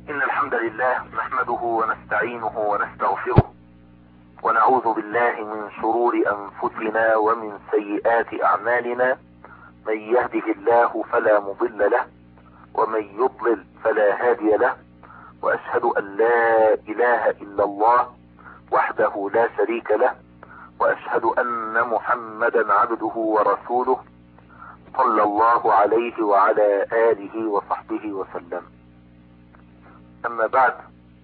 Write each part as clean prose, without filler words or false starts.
إن الحمد لله نحمده ونستعينه ونستغفره ونعوذ بالله من شرور أنفسنا ومن سيئات أعمالنا. من يهده الله فلا مضل له ومن يضلل فلا هادي له، وأشهد أن لا إله إلا الله وحده لا شريك له، وأشهد أن محمدا عبده ورسوله صلى الله عليه وعلى آله وصحبه وسلم. أما بعد،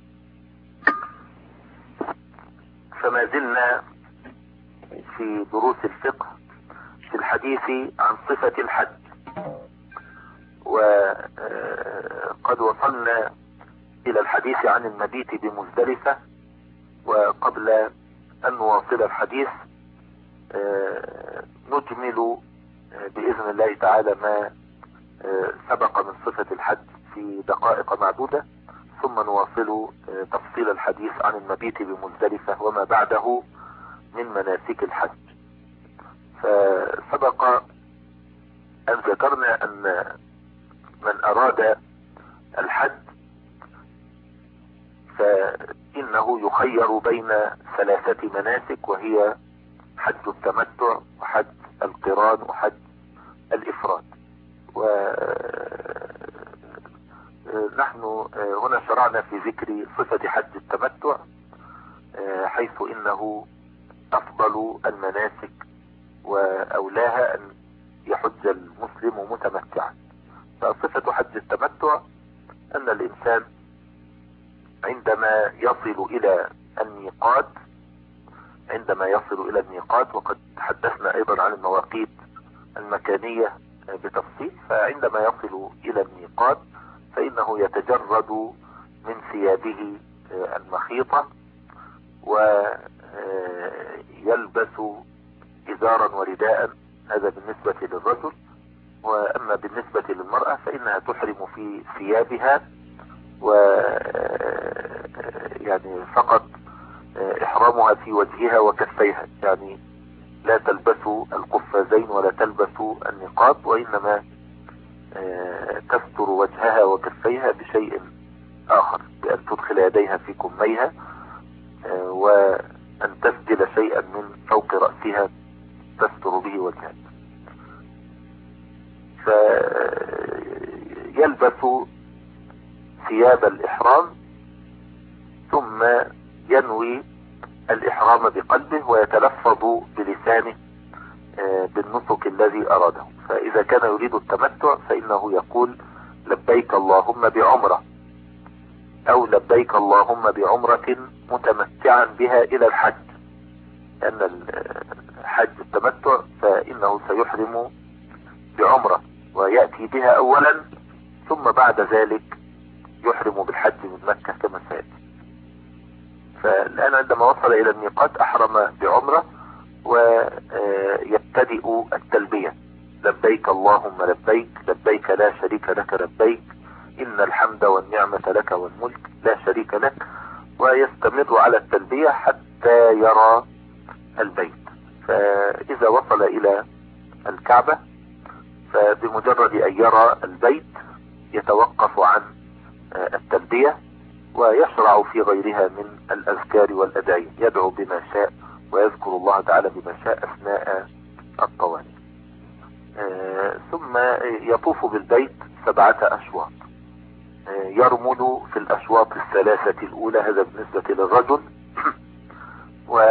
فما زلنا في دروس الفقه في الحديث عن صفة الحج، وقد وصلنا إلى الحديث عن المبيت بمزدلفة. وقبل أن نواصل الحديث نجمل بإذن الله تعالى ما سبق من صفة الحج في دقائق معدودة، ثم نواصل تفصيل الحديث عن المبيت بمزدلفة وما بعده من مناسك الحج. فسبق أن ذكرنا أن من أراد الحج فإنه يخير بين ثلاثة مناسك، وهي حج التمتع وحج القران وحج الإفراد. ونحن هنا شرعنا في ذكر صفة حج التمتع، حيث إنه أفضل المناسك وأولاها أن يحج المسلم متمتعا. فصفة حج التمتع أن الإنسان عندما يصل إلى الميقات، وقد تحدثنا أيضا عن المواقيت المكانية بتفصيل، فعندما يصل إلى الميقات فإنه يتجرد من ثيابه المخيطة ويلبس إزارا ورداء، هذا بالنسبة للرجل. وأما بالنسبة للمرأة فإنها تحرم في ثيابها، يعني فقط إحرامها في وجهها وكفيها، يعني لا تلبس القفازين ولا تلبس النقاب، وإنما تستر وجهها وكفيها بشيء آخر، بأن تدخل يديها في كميها وأن تسدل شيئا من فوق رأسها تستر به وجهها. فيلبس ثياب الإحرام ثم ينوي الإحرام بقلبه ويتلفظ بلسانه بالنسك الذي أراده. فإذا كان يريد التمتع فإنه يقول لبيك اللهم بعمرة، أو لبيك اللهم بعمرة متمتعا بها إلى الحج، لأن الحج التمتع فإنه سيحرم بعمرة ويأتي بها أولا، ثم بعد ذلك يحرم بالحج من مكة كما سيأتي. فالآن عندما وصل إلى الميقات أحرم بعمرة ويبتدئ التلبية، لبيك اللهم لبيك، لبيك لا شريك لك لبيك، إن الحمد والنعمة لك والملك لا شريك لك، ويستمر على التلبية حتى يرى البيت. فإذا وصل إلى الكعبة فبمجرد أن يرى البيت يتوقف عن التلبية ويشرع في غيرها من الأذكار والأدعية، يدعو بما شاء ويذكر الله تعالى بما شاء أثناء الطواف. ثم يطوف بالبيت 7 أشواط، يرمل في الأشواط الثلاثة الأولى، هذا بالنسبة للرجل. و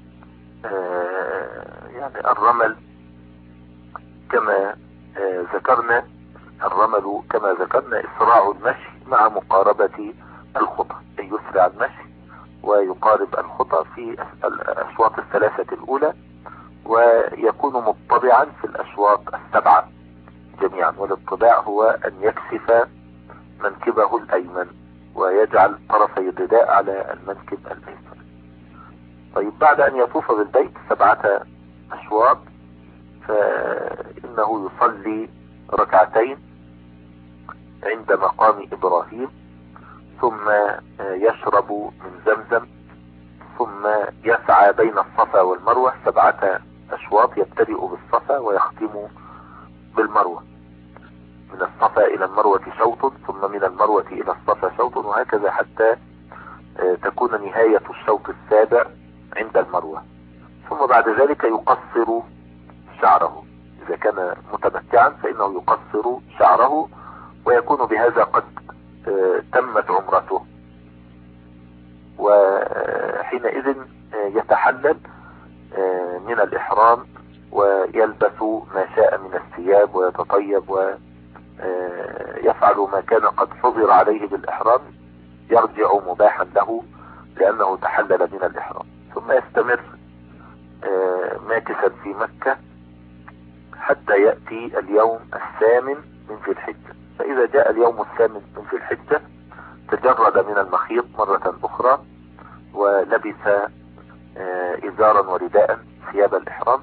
يعني الرمل كما ذكرنا، إسراع المشي مع مقاربة الخطى، أي يسرع المشي ويقارب الخطى في الأشواط الثلاثة الأولى، ويكون مطبعا في الأشواط 7 جميعا. والاطباع هو أن يكسف منكبه الأيمن ويجعل طرفي الرداء على المنكب الأيسر. طيب، بعد أن يطوف بالبيت 7 أشواط فإنه يصلي 2 عند مقام إبراهيم، ثم يشرب من زمزم، ثم يسعى بين الصفا والمروة 7 أشواط، يبتدئ بالصفا ويختم بالمروة. من الصفا إلى المروة شوط، ثم من المروة إلى الصفا شوط، وهكذا حتى تكون نهاية الشوط السابع عند المروة. ثم بعد ذلك يقصر شعره. إذا كان متمتعا فإنه يقصر شعره، ويكون بهذا قد تمت عمرته. وحينئذ يتحلل من الإحرام ويلبس ما شاء من الثياب ويتطيب ويفعل ما كان قد حظر عليه بالإحرام، يرجع مباحا له لأنه تحلل من الإحرام. ثم يستمر ماكثا في مكة حتى يأتي اليوم الثامن من ذي الحجة. فإذا جاء اليوم الثامن من ذي الحجة تجرد من المخيط مرة أخرى، ولبس إزارا ورداء ثياب الإحرام،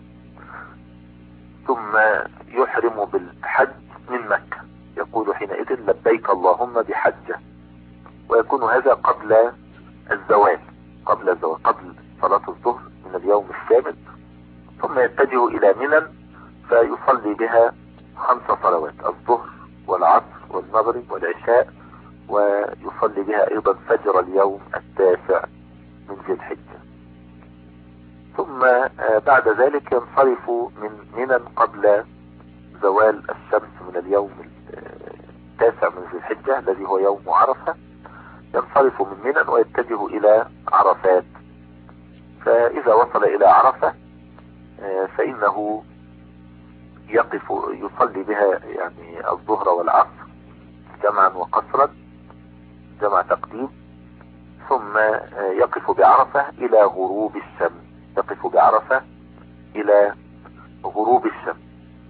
ثم يحرم بالحج من مكة. يقول حينئذ لبيك اللهم بحجة، ويكون هذا قبل الزوال، قبل صلاة الظهر من اليوم الثامن. ثم يتجه إلى منى فيصلي بها 5 صلوات، الظهر والعصر والمغرب والعشاء، ويصلي بها أيضا فجر اليوم التاسع من ذي الحجة. ثم بعد ذلك ينصرف من منى قبل زوال الشمس من اليوم التاسع من ذي الحجة الذي هو يوم عرفة. ينصرف من منى ويتجه إلى عرفات. فإذا وصل إلى عرفة فإنه يقف يصلي بها يعني الظهر والعصر جمعا وقصرا، جمع تقديم. ثم يقف بعرفة إلى غروب الشمس، يقف بعرفة إلى غروب الشمس،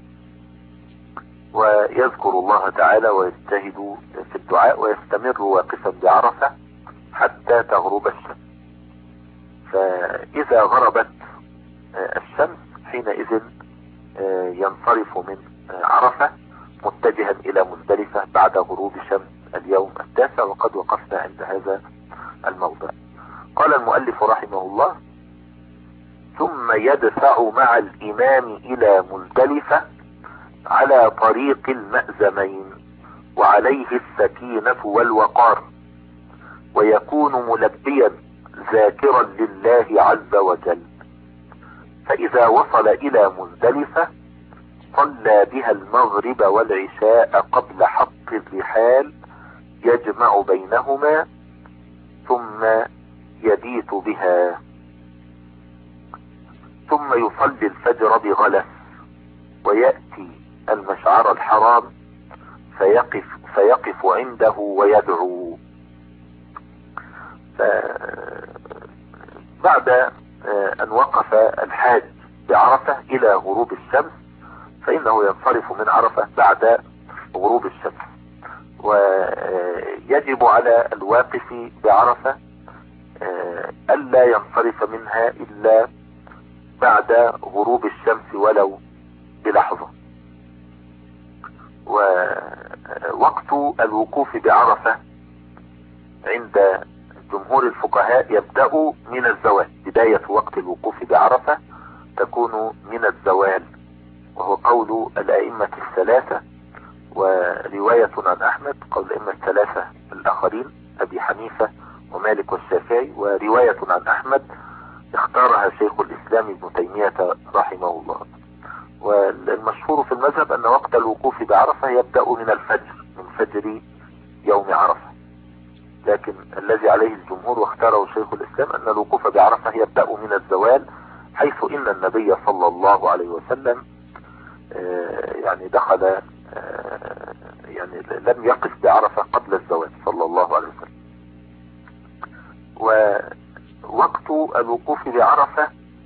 ويذكر الله تعالى ويجتهد في الدعاء، ويستمر واقفا بعرفة حتى تغرب الشمس. فإذا غربت الشمس حينئذ ينصرف من عرفة متجها إلى مزدلفة بعد غروب شمس اليوم التاسع. وقد وقفنا عند هذا الموضع. قال المؤلف رحمه الله: ثم يدفع مع الإمام إلى مزدلفة على طريق المأزمين، وعليه السكينة والوقار، ويكون ملبيا ذاكرا لله عز وجل. فإذا وصل إلى مزدلفة صلى بها المغرب والعشاء قبل حط الرحال، يجمع بينهما ثم يبيت بها، ثم يصلي الفجر بغلس، ويأتي المشعر الحرام فيقف عنده ويدعو. بعد أن وقف الحاج بعرفة إلى غروب الشمس فإنه ينصرف من عرفة بعد غروب الشمس. ويجب على الواقف بعرفة ألا ينصرف منها إلا بعد غروب الشمس ولو بلحظة. ووقت الوقوف بعرفة عند جمهور الفقهاء يبدأ من الزوال. بداية وقت الوقوف بعرفة تكون من الزوال، وهو قول الأئمة الثلاثة، ورواية عن أحمد، قول الأئمة الثلاثة الآخرين أبي حنيفة ومالك والشافعي، ورواية عن أحمد اختارها شيخ الإسلام ابن تيمية رحمه الله. والمشهور في المذهب أن وقت الوقوف بعرفة يبدأ من الفجر، من فجر يوم عرفة. لكن الذي عليه الجمهور واختاره شيخ الإسلام أن الوقوف بعرفة يبدأ من الزوال، حيث إن النبي صلى الله عليه وسلم يعني دخل يعني لم يقف بعرفة قبل الزوال صلى الله عليه وسلم. ووقت الوقوف بعرفة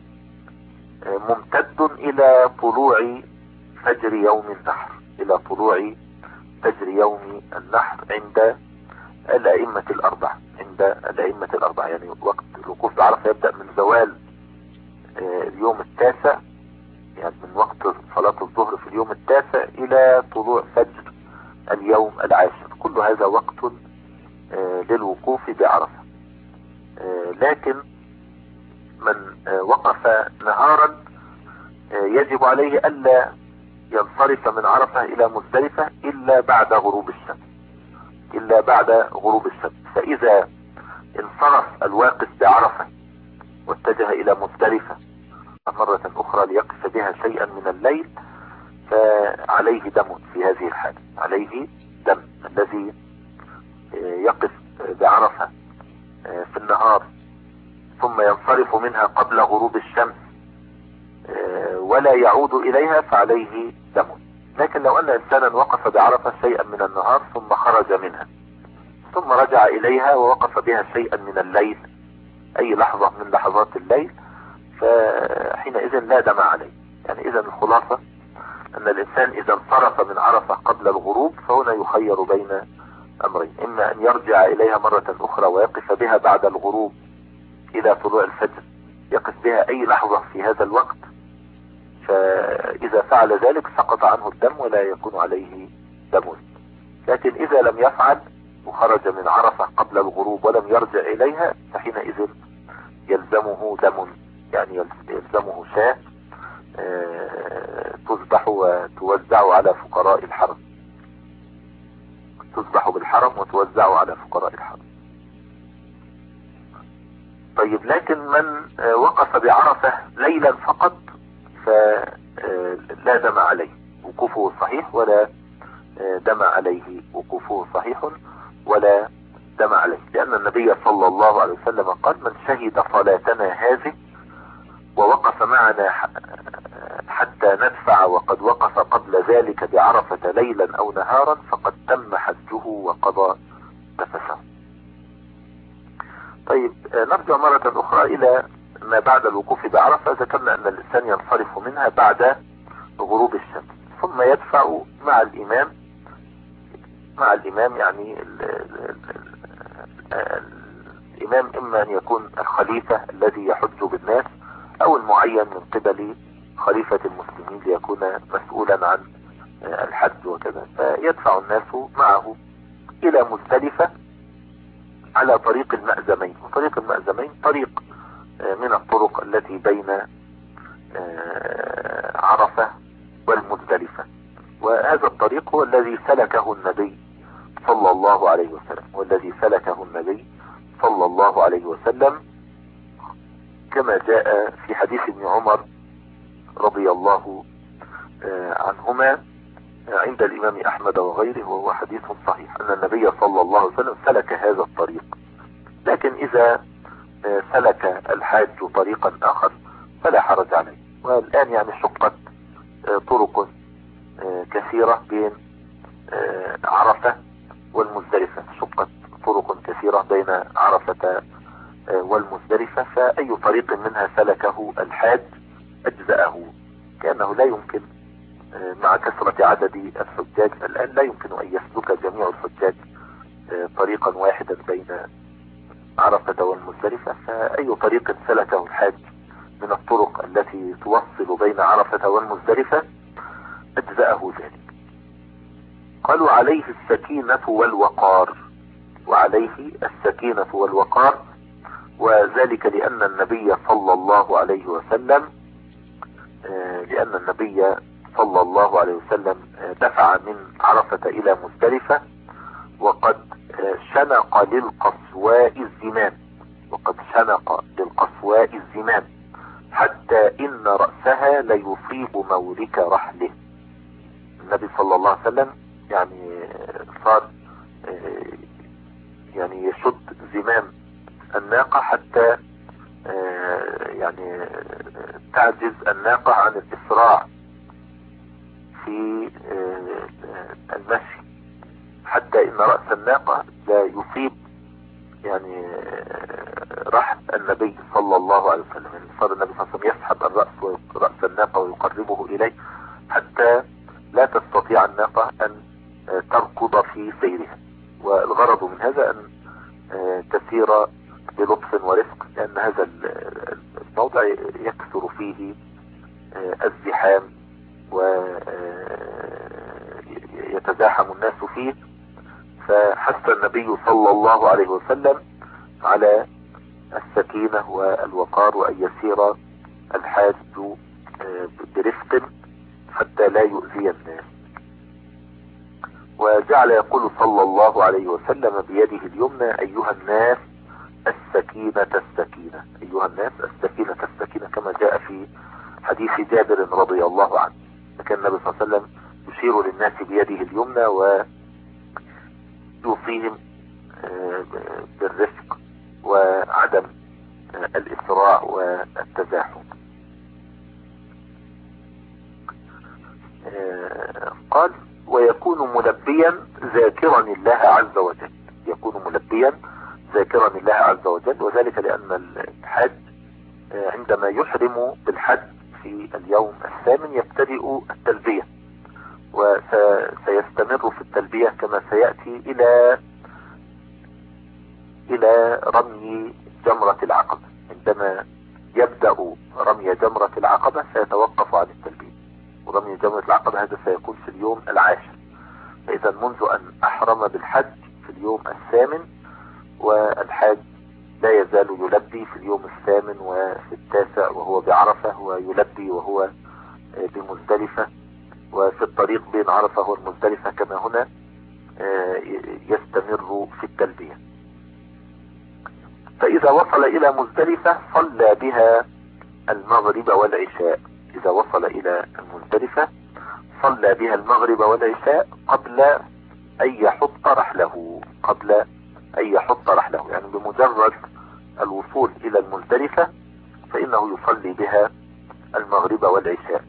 ممتد إلى طلوع فجر يوم النحر، إلى طلوع فجر يوم النحر عند الأئمة الأربعة، يعني وقت الوقوف بعرفة يبدأ من زوال اليوم التاسع، يعني من وقت صلاة الظهر في اليوم التاسع إلى طلوع فجر اليوم العاشر. كل هذا وقت للوقوف بعرفة. لكن من وقف نهارا يجب عليه ألا ينصرف من عرفة الى مزدلفة الا بعد غروب الشمس، الا بعد غروب الشمس. فاذا انصرف الواقف بعرفة واتجه الى مزدلفة مرة اخرى ليقف بها شيئا من الليل فعليه دم في هذه الحالة، عليه دم. الذي يقف بعرفة في النهار ثم ينصرف منها قبل غروب الشمس ولا يعود اليها فعليه دم. لكن لو ان انسانا وقف بعرفة شيئا من النهار ثم خرج منها ثم رجع اليها ووقف بها شيئا من الليل، اي لحظة من لحظات الليل، فحينئذ لا دم عليه. يعني اذا الخلاصة ان الانسان اذا انصرف من عرفة قبل الغروب فهنا يخير بين امرين: اما ان يرجع اليها مرة اخرى ويقف بها بعد الغروب الى طلوع الفجر، يقف بها اي لحظة في هذا الوقت، فاذا فعل ذلك سقط عنه الدم ولا يكون عليه دم. لكن اذا لم يفعل وخرج من عرفة قبل الغروب ولم يرجع اليها فحينئذ يلزمه دم، يعني يلزمه شاة تذبح وتوزع على فقراء الحرم، تذبح بالحرم وتوزع على فقراء الحرم. طيب، لكن من وقف بعرفة ليلا فقط فلا دم عليه، وقوفه صحيح، ولا دم عليه، وقوفه صحيح ولا دم عليه، لأن النبي صلى الله عليه وسلم قال: من شهد صلاتنا هذه ووقف معنا حتى ندفع وقد وقف قبل ذلك بعرفة ليلا أو نهارا فقد تم حجه وقضى نفسه. طيب، نرجع مرة أخرى إلى ما بعد الوقوف بعرفة. ذكرنا أن الإنسان ينصرف منها بعد غروب الشمس ثم يدفع مع الإمام. يعني الإمام إما أن يكون الخليفة الذي يحج بالناس أو المعين من قبل خليفة المسلمين ليكون مسؤولا عن الحج وكذا، فيدفع الناس معه إلى مزدلفة على طريق المأزمين. وطريق المأزمين طريق من الطرق التي بين عرفة والمزدلفة، وهذا الطريق هو الذي سلكه النبي صلى الله عليه وسلم، كما جاء في حديث ابن عمر رضي الله عنهما عند الإمام أحمد وغيره، وهو حديث صحيح، أن النبي صلى الله عليه وسلم سلك هذا الطريق. لكن إذا سلك الحاج طريقا آخر فلا حرج عليه. والآن يعني شقت طرق كثيرة بين عرفة والمزدلفة، شقت طرق كثيرة بين عرفة والمزدلفة، فأي طريق منها سلكه الحاج أجزأه، كأنه لا يمكن مع كثرة عدد الحجاج الآن لا يمكن أن يسلك جميع الحجاج طريقا واحدا بين عرفة والمزدلفة، فأي طريق سلكه الحاج من الطرق التي توصل بين عرفة والمزدلفة أجزأه ذلك. قالوا: عليه السكينة والوقار، وذلك لأن النبي صلى الله عليه وسلم دفع من عرفة إلى مزدلفة وقد شنق للقصواء الزمام حتى إن رأسها ليصيب مورك رحله. النبي صلى الله عليه وسلم يعني صار يعني يشد زمام الناقة حتى يعني تعجز الناقة عن الإسراع في المشي، حتى إن رأس الناقة لا يصيب يعني رحل النبي صلى الله عليه وسلم. يعني صار النبي صلى الله عليه وسلم يسحب رأس الناقة ويقربه إليه حتى لا تستطيع الناقة أن تركض في سيرها. والغرض من هذا أن تسير بلطف ورفق، لأن هذا الموضع يكثر فيه الزحام ويتزاحم الناس فيه، فحث النبي صلى الله عليه وسلم على السكينة والوقار وأن يسير الحاج برفق حتى لا يؤذي الناس. وجعل يقول صلى الله عليه وسلم بيده اليمنى: أيها الناس السكينة السكينة، أيها الناس السكينة السكينة، كما جاء في حديث جابر رضي الله عنه. كان النبي صلى الله عليه وسلم يشير للناس بيده اليمنى ويوصيهم بالرفق وعدم الإسراع والتزاحم. قال: ويكون ملبيا ذاكرا الله عز وجل، يكون ملبيا ذاكرا الله عز وجل، وذلك لأن الحاج عندما يحرم بالحج في اليوم الثامن يبتدئ التلبية، وسيستمر في التلبية كما سيأتي إلى رمي جمرة العقبة. عندما يبدأ رمي جمرة العقبة سيتوقف عن التلبية، ورمي جمرة العقبة هذا سيكون في اليوم العاشر. فإذا منذ أن أحرم بالحج في اليوم الثامن، والحاج لا يزال يلبي في اليوم الثامن وفي التاسع وهو بعرفة، ويلبي وهو بمزدلفة، وفي الطريق بين عرفة والمزدلفة كما هنا يستمر في التلبية. فإذا وصل إلى مزدلفة صلى بها المغرب والعشاء. إذا وصل إلى المزدلفة صلى بها المغرب والعشاء قبل أن يحط رحله، قبل أن يحط رحله، يعني بمجرد الوصول إلى المزدلفة فإنه يصلي بها المغرب والعشاء.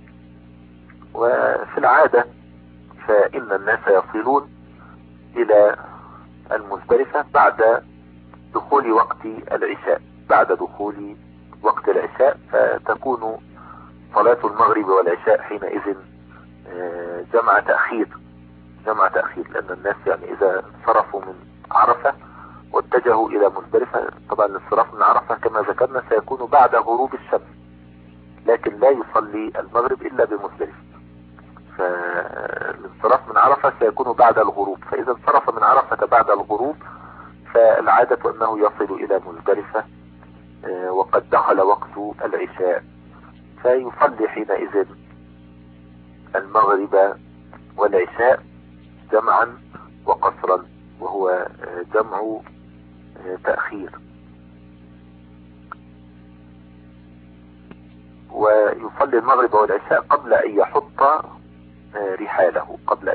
وفي العادة فإن الناس يصلون إلى المزدلفة بعد دخول وقت العشاء، بعد دخول وقت العشاء، فتكون صلاة المغرب والعشاء حينئذ جمع تأخير، لأن الناس يعني إذا انصرفوا من عرفة واتجهوا إلى مزدلفة، طبعا الانصراف من عرفة كما ذكرنا سيكون بعد غروب الشمس، لكن لا يصلي المغرب إلا بمزدلفة. فالانصراف من عرفة سيكون بعد الغروب، فإذا انصرف من عرفة بعد الغروب فالعادة أنه يصل إلى مزدلفة وقد دخل وقت العشاء، فيصلي حينئذ المغرب والعشاء جمعا وقصرا، وهو جمع تأخير. ويصلي المغرب والعشاء قبل أن يحط رحاله،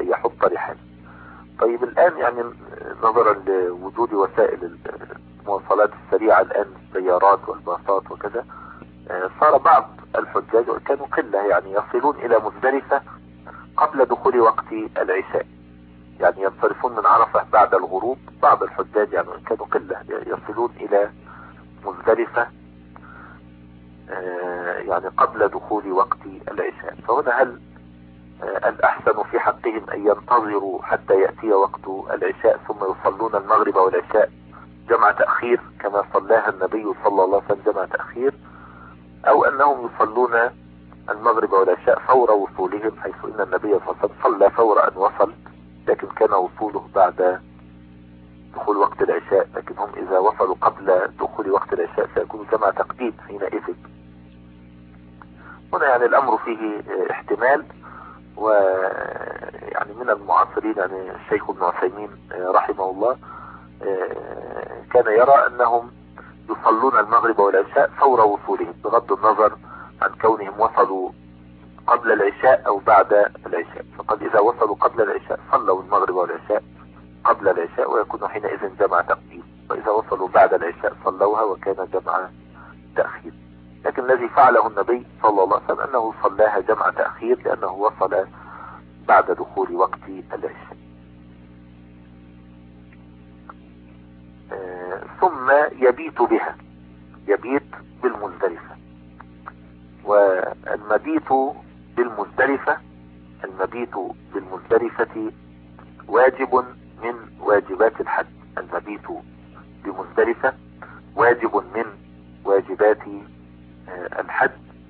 طيب الآن يعني نظرا لوجود وسائل المواصلات السريعة الآن، السيارات والباصات وكذا، صار بعض الحجاج كانوا قلة يعني يصلون إلى مزدلفة قبل دخول وقت العشاء، يعني ينصرفون من عرفة بعد الغروب. بعض الحجاج يعني كانوا قلة يصلون إلى مزدلفة يعني قبل دخول وقت العشاء. فهنا هل الأحسن في حقهم أن ينتظروا حتى يأتي وقت العشاء ثم يصلون المغرب والعشاء جمع تأخير كما صلاها النبي صلى الله عليه وسلم جمع تأخير، أو أنهم يصلون المغرب والعشاء فور وصولهم، حيث إن النبي صلى الله عليه وسلم صلى فور أن وصل، لكن كان وصوله بعد دخول وقت العشاء، لكن هم إذا وصلوا قبل دخول وقت العشاء سيكون جمع تقديم حينئذ. هنا يعني الأمر فيه احتمال. ويعني من المعاصرين يعني الشيخ ابن عثيمين رحمه الله كان يرى أنهم يصلون المغرب والعشاء فور وصولهم، بغض النظر عن كونهم وصلوا قبل العشاء أو بعد العشاء. فقد إذا وصلوا قبل العشاء صلوا المغرب والعشاء قبل العشاء ويكون حينئذ جمع تقديم، وإذا وصلوا بعد العشاء صلوها وكان جمع تأخير. لكن الذي فعله النبي صلى الله عليه وسلم أنه صلاها جمع تأخير لأنه وصل بعد دخول وقت العشاء. ثم يبيت بها، يبيت بالمزدلفة. والمبيت بالمزدلفة، المبيت بالمزدلفة واجب من واجبات الحج. المبيت بمزدلفة واجب من واجبات الحج،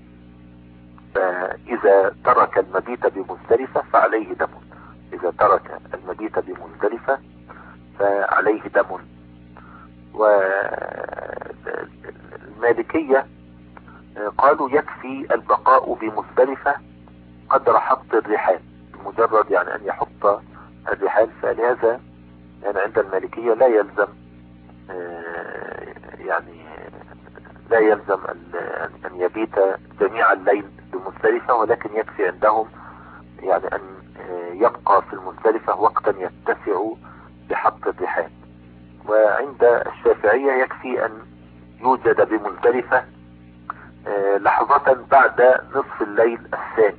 فإذا ترك المبيت بمزدلفة فعليه دم، إذا ترك المبيت بمزدلفة فعليه دم. والمالكية قالوا يكفي البقاء بمزدلفة قدر حط الرحال، مجرد يعني أن يحط الرحال. فلهذا يعني عند المالكية لا يلزم يعني لا يلزم أن يبيت جميع الليل بمزدلفة، ولكن يكفي عندهم يعني أن يبقى في المزدلفة وقتا يتسع لحط الرحال. وعند الشافعية يكفي أن يوجد بمزدلفة لحظة بعد نصف الليل الثاني.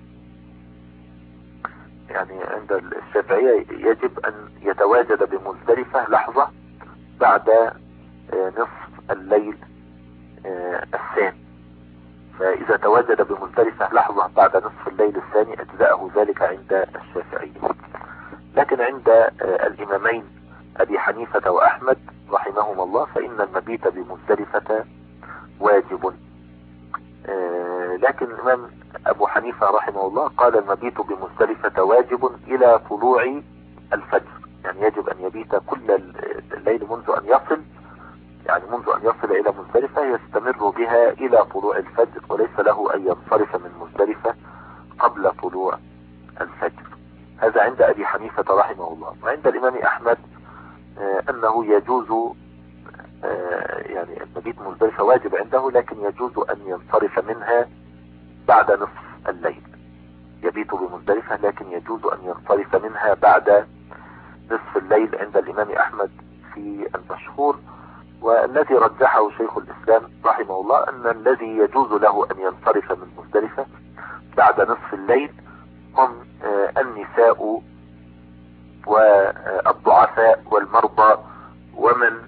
يعني عند الشافعية يجب أن يتواجد بمزدلفة لحظة بعد نصف الليل الثاني. فإذا تواجد بمزدلفة لحظة بعد نصف الليل الثاني أجزأه ذلك عند الشافعية. لكن عند الإمامين أبي حنيفة وأحمد رحمهما الله فإن المبيت بمزدلفة واجب. لكن الإمام أبو حنيفة رحمه الله قال المبيت بمزدلفة واجب إلى طلوع الفجر، يعني يجب أن يبيت كل الليل منذ أن يصل، يعني منذ أن يصل إلى مزدلفة يستمر بها إلى طلوع الفجر، وليس له أن ينصرف من مزدلفة قبل طلوع الفجر. هذا عند أبي حنيفة رحمه الله. وعند الإمام أحمد أنه يجوز يعني المبيت مزدلفة واجب عنده، لكن يجوز أن ينصرف منها بعد نصف الليل. يبيت بمزدلفة لكن يجوز أن ينصرف منها بعد نصف الليل عند الإمام أحمد في المشهور. والذي رجحه شيخ الإسلام رحمه الله أن الذي يجوز له أن ينصرف من مزدلفة بعد نصف الليل هم النساء والضعفاء والمرضى ومن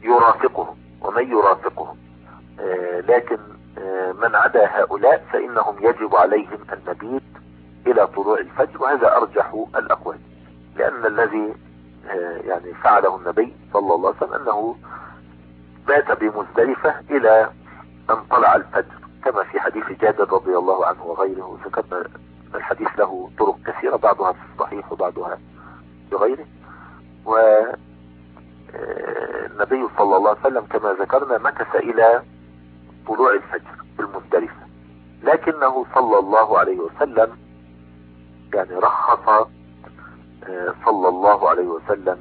يرافقهم. لكن من عدا هؤلاء فإنهم يجب عليهم المبيت إلى طلوع الفجر، وهذا أرجح الأقوال، لأن الذي يعني فعله النبي صلى الله عليه وسلم أنه بات بمزدلفة إلى أن طلع الفجر، كما في حديث جابر رضي الله عنه وغيره. ذكرنا الحديث له طرق كثيرة، بعضها في الصحيح وبعضها بغيره. والنبي صلى الله عليه وسلم كما ذكرنا مكث إلى طلوع الفجر بالمزدلفة، لكنه صلى الله عليه وسلم يعني رخص صلى الله عليه وسلم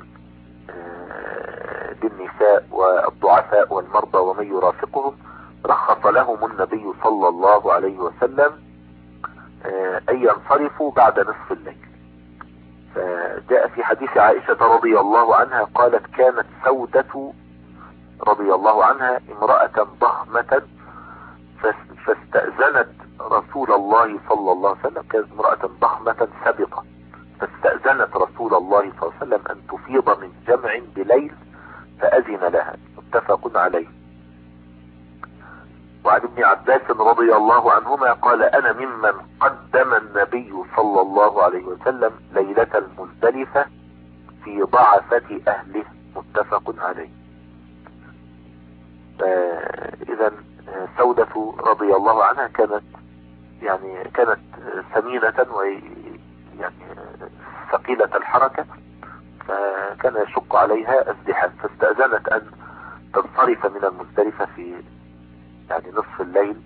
للنساء والضعفاء والمرضى ومن يرافقهم، رخص لهم النبي صلى الله عليه وسلم أن ينصرفوا بعد نصف الليل. فجاء في حديث عائشة رضي الله عنها قالت كانت سودة رضي الله عنها امرأة ضخمة فاستأذنت رسول الله صلى الله عليه وسلم، كانت امرأة ضخمة سبقة، فاستأذنت رسول الله صلى الله عليه وسلم أن تفيض من جمع بليل فأذن لها، متفق عليه. وعن ابن عباس رضي الله عنهما قال أنا ممن قدم النبي صلى الله عليه وسلم ليلة المزدلفة في ضعفة أهله، متفق عليه. إذا سودة رضي الله عنها كانت سمينة ويعني ثقيلة الحركة، فكان يشق عليها الزحام، فاستأذنت أن تنصرف من المزدلفة في يعني نصف الليل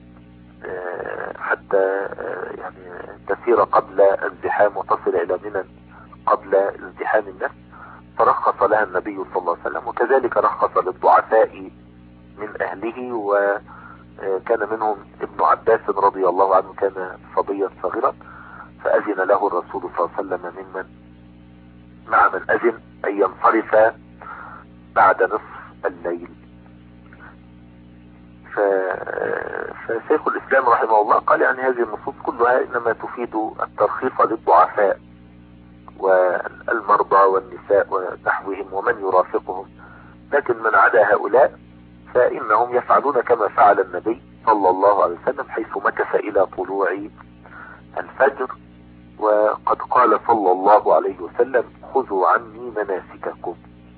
حتى يعني تسير قبل الزحام وتصل إلى منى قبل ازدحام الناس، فرخص لها النبي صلى الله عليه وسلم. وكذلك رخص للضعفاء من أهله، وكان منهم ابن عباس رضي الله عنه كان صبيا صغيرا، فأذن له الرسول صلى الله عليه وسلم مع من أذن أن ينصرف بعد نصف الليل. فشيخ الإسلام رحمه الله قال يعني هذه النصوص كلها إنما تفيد الترخيص للضعفاء والمرضى والنساء ونحوهم ومن يرافقهم، لكن من عدا هؤلاء فإنهم يفعلون كما فعل النبي صلى الله عليه وسلم حيث مكث إلى طلوع الفجر. وقد قال صلى الله عليه وسلم خذوا عني مناسككم.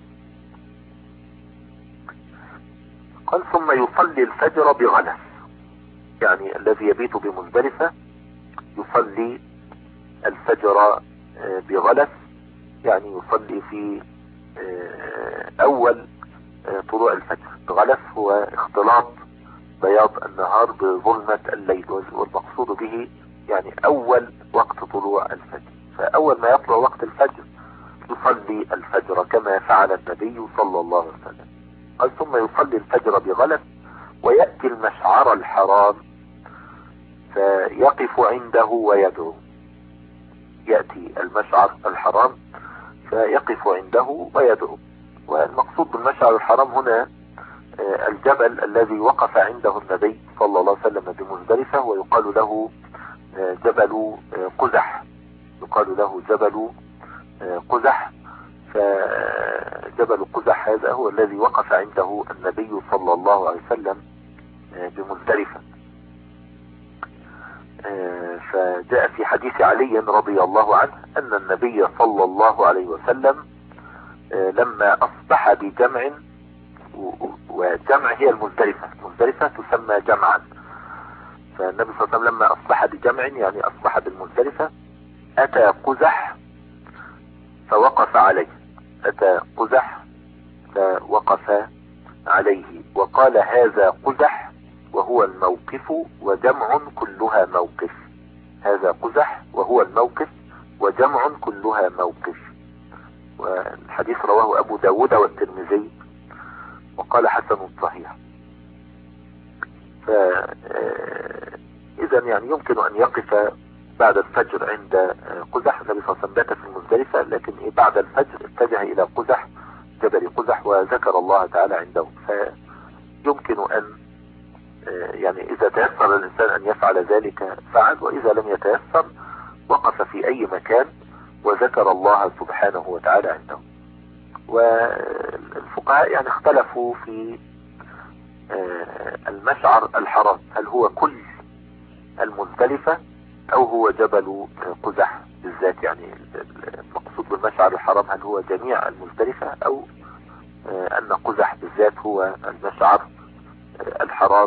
قال ثم يصلي الفجر بغلس، يعني الذي يبيت بمزدلفة يصلي الفجر بغلس، يعني يصلي في أول طلوع الفجر. غلس هو اختلاط بياض النهار بظلمة الليل، والمقصود به يعني أول وقت طلوع الفجر. فأول ما يطلع وقت الفجر يصلي الفجر كما فعل النبي صلى الله عليه وسلم. قال ثم يصلي الفجر بغلس ويأتي المشعر الحرام فيقف عنده ويدعو. يأتي المشعر الحرام فيقف عنده ويدعو. والمقصود بالمشعر الحرام هنا الجبل الذي وقف عنده النبي صلى الله عليه وسلم بمزدلفة، ويقال له جبل قزح. يقال له جبل قزح. فجبل قزح هذا هو الذي وقف عنده النبي صلى الله عليه وسلم بمزدلفة. فجاء في حديث علي رضي الله عنه أن النبي صلى الله عليه وسلم لما أصبح بجمع، وجمع هي المزدلفة، المزدلفة تسمى جمعا. فالنبي صلى الله عليه وسلم لما أصبح بجمع يعني أصبح بالمزدلفة أتى قزح فوقف عليه. أتى قزح فوقف عليه وقال هذا قزح وهو الموقف وجمع كلها موقف. هذا قزح وهو الموقف وجمع كلها موقف. والحديث رواه أبو داود والترمذي وقال حسن صحيح. فإذا يعني يمكن أن يقف بعد الفجر عند قزح. النبي صلى الله عليه وسلم بات في المزدلفة، لكن بعد الفجر اتجه إلى قزح، جبل قزح، وذكر الله تعالى عنده. فيمكن أن يعني إذا تيسر الإنسان أن يفعل ذلك فعل، وإذا لم يتيسر وقف في أي مكان وذكر الله سبحانه وتعالى عنده. والفقهاء يعني اختلفوا في المشعر الحرام، هل هو كل المزدلفة أو هو جبل قزح بالذات. يعني المقصود بالمشعر الحرام هل هو جميع المزدلفة أو أن قزح بالذات هو المشعر الحرام.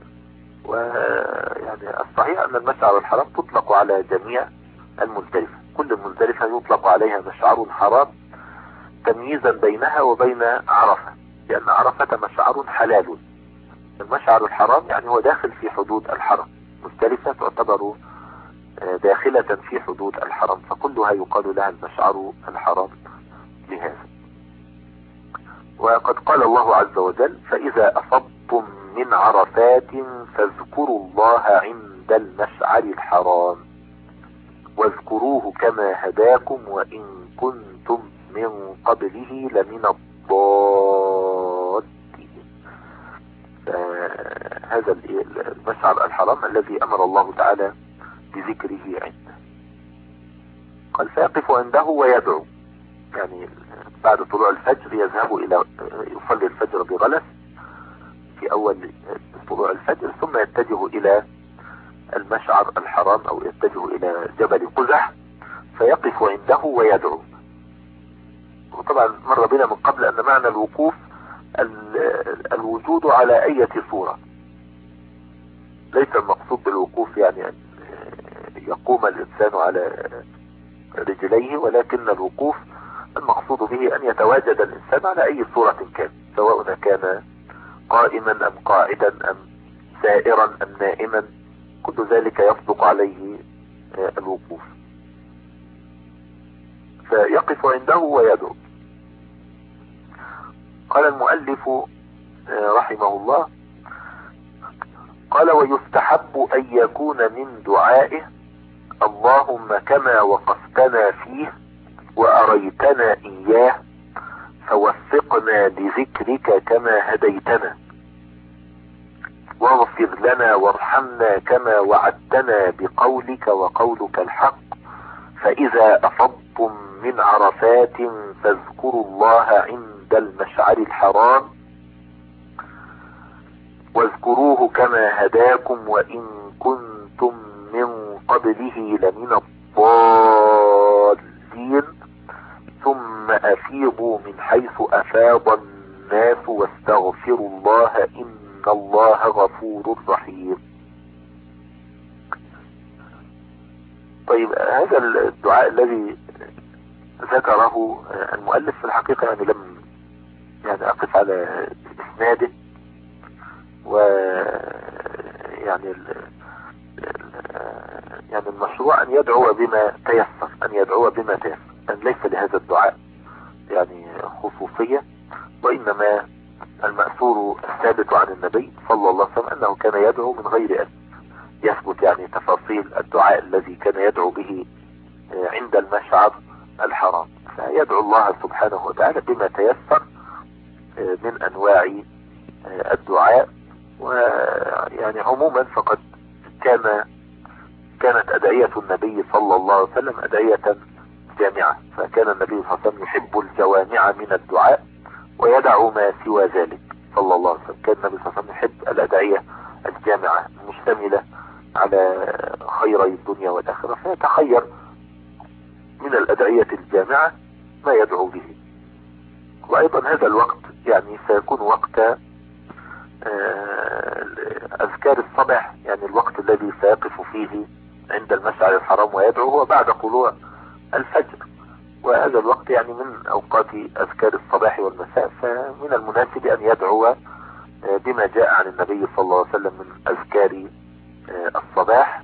ويعني الصحيح أن المشعر الحرام تطلق على جميع المزدلفة. كل المزدلفة يطلق عليها مشعر حرام تمييزا بينها وبين عرفة، لأن عرفة مشعر حلال. المشعر الحرام يعني هو داخل في حدود الحرم. مزدلفة تعتبر داخلة في حدود الحرم، فكلها يقال لها المشعر الحرام لهذا. وقد قال الله عز وجل فإذا أفضتم من عرفات فاذكروا الله عند المشعر الحرام واذكروه كما هداكم وإن كنتم من قبله لمن الضالين. هذا المشعر الحرام الذي أمر الله تعالى بذكره عنده. قال فيقف عنده ويدعو، يعني بعد طلوع الفجر يذهب إلى يصلي الفجر بغلس في أول طلوع الفجر، ثم يتجه إلى المشعر الحرام أو يتجه إلى جبل قزح فيقف عنده ويدعو. وطبعا مر بنا من قبل أن معنى الوقوف الوجود على أي صورة. ليس المقصود بالوقوف يعني أن يقوم الإنسان على رجليه، ولكن الوقوف المقصود به أن يتواجد الإنسان على أي صورة كان، سواء كان قائما أم قاعدا أم سائرا أم نائما، كل ذلك يصدق عليه الوقوف. فيقف عنده ويدعو. قال المؤلف رحمه الله قال ويستحب أن يكون من دعائه اللهم كما وقفتنا فيه وأريتنا إياه فوفقنا لذكرك كما هديتنا واغفر لنا وارحمنا كما وعدتنا بقولك وقولك الحق فإذا أفضتم من عرفات فاذكروا الله عند المشعر الحرام واذكروه كما هداكم وإن كنتم من قبله لمن الضالين ثم أفيضوا من حيث أفاض الناس واستغفروا الله إن الله غفور رحيم. طيب هذا الدعاء الذي ذكره المؤلف في الحقيقة يعني لم أقف على إسناده، ويعني يعني المشروع أن يدعو بما تيسر، أن يدعو بما تيسر، أن ليس لهذا الدعاء يعني خصوصية، وإنما المأثور الثابت عن النبي صلى الله عليه وسلم أنه كان يدعو من غير أن يثبت يعني تفاصيل الدعاء الذي كان يدعو به عند المشعر الحرام. فيدعو الله سبحانه وتعالى بما تيسر من أنواع الدعاء. ويعني عموما فقد كانت أدعية النبي صلى الله عليه وسلم أدعية جامعة، فكان النبي صلى الله عليه وسلم يحب الجوامع من الدعاء ويدع ما سوى ذلك صلى الله عليه وسلم. كان النبي صلى الله عليه وسلم يحب الأدعية الجامعة المشتملة على خيري الدنيا والآخرة، فيتخير من الأدعية الجامعة ما يدعو به. وأيضا هذا الوقت يعني سيكون وقت أذكار الصباح، يعني الوقت الذي سيقف فيه عند المشعر الحرام ويدعو هو بعد طلوع الفجر، وهذا الوقت يعني من أوقات أذكار الصباح والمساء، فمن المناسب أن يدعو بما جاء عن النبي صلى الله عليه وسلم من أذكار الصباح،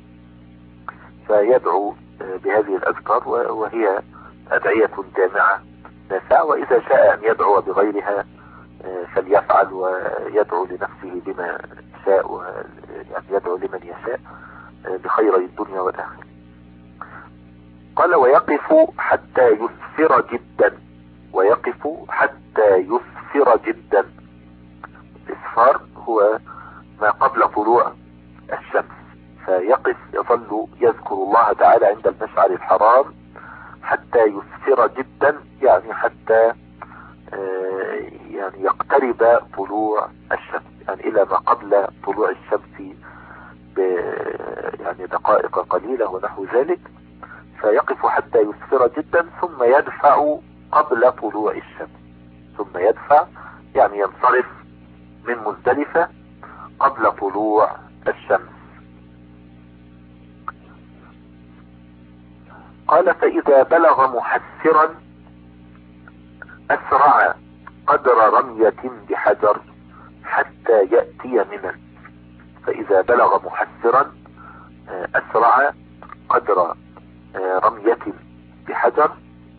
فيدعو بهذه الأذكار وهي أدعية جامعة نافعة. وإذا شاء أن يدعو بغيرها فليفعل ويدعو لنفسه بما شاء، ويعني يدعو لمن يشاء بخير الدنيا والآخرة. قال ويقف حتى يسفر جدا، ويقف حتى يسفر جدا. الإسفار هو ما قبل طلوع الشمس، فيقف يظل يذكر الله تعالى عند المشعر الحرام حتى يسفر جدا، يعني حتى يعني يقترب طلوع الشمس، يعني إلى ما قبل طلوع الشمس يعني دقائق قليلة ونحو ذلك. فيقف حتى يسفر جدا ثم يدفع قبل طلوع الشمس، ثم يدفع يعني ينصرف من مزدلفة قبل طلوع الشمس. قال فإذا بلغ محسرا أسرع قدر رمية بحجر حتى يأتي منى. فإذا بلغ محسرا أسرع قدر رمية بحجر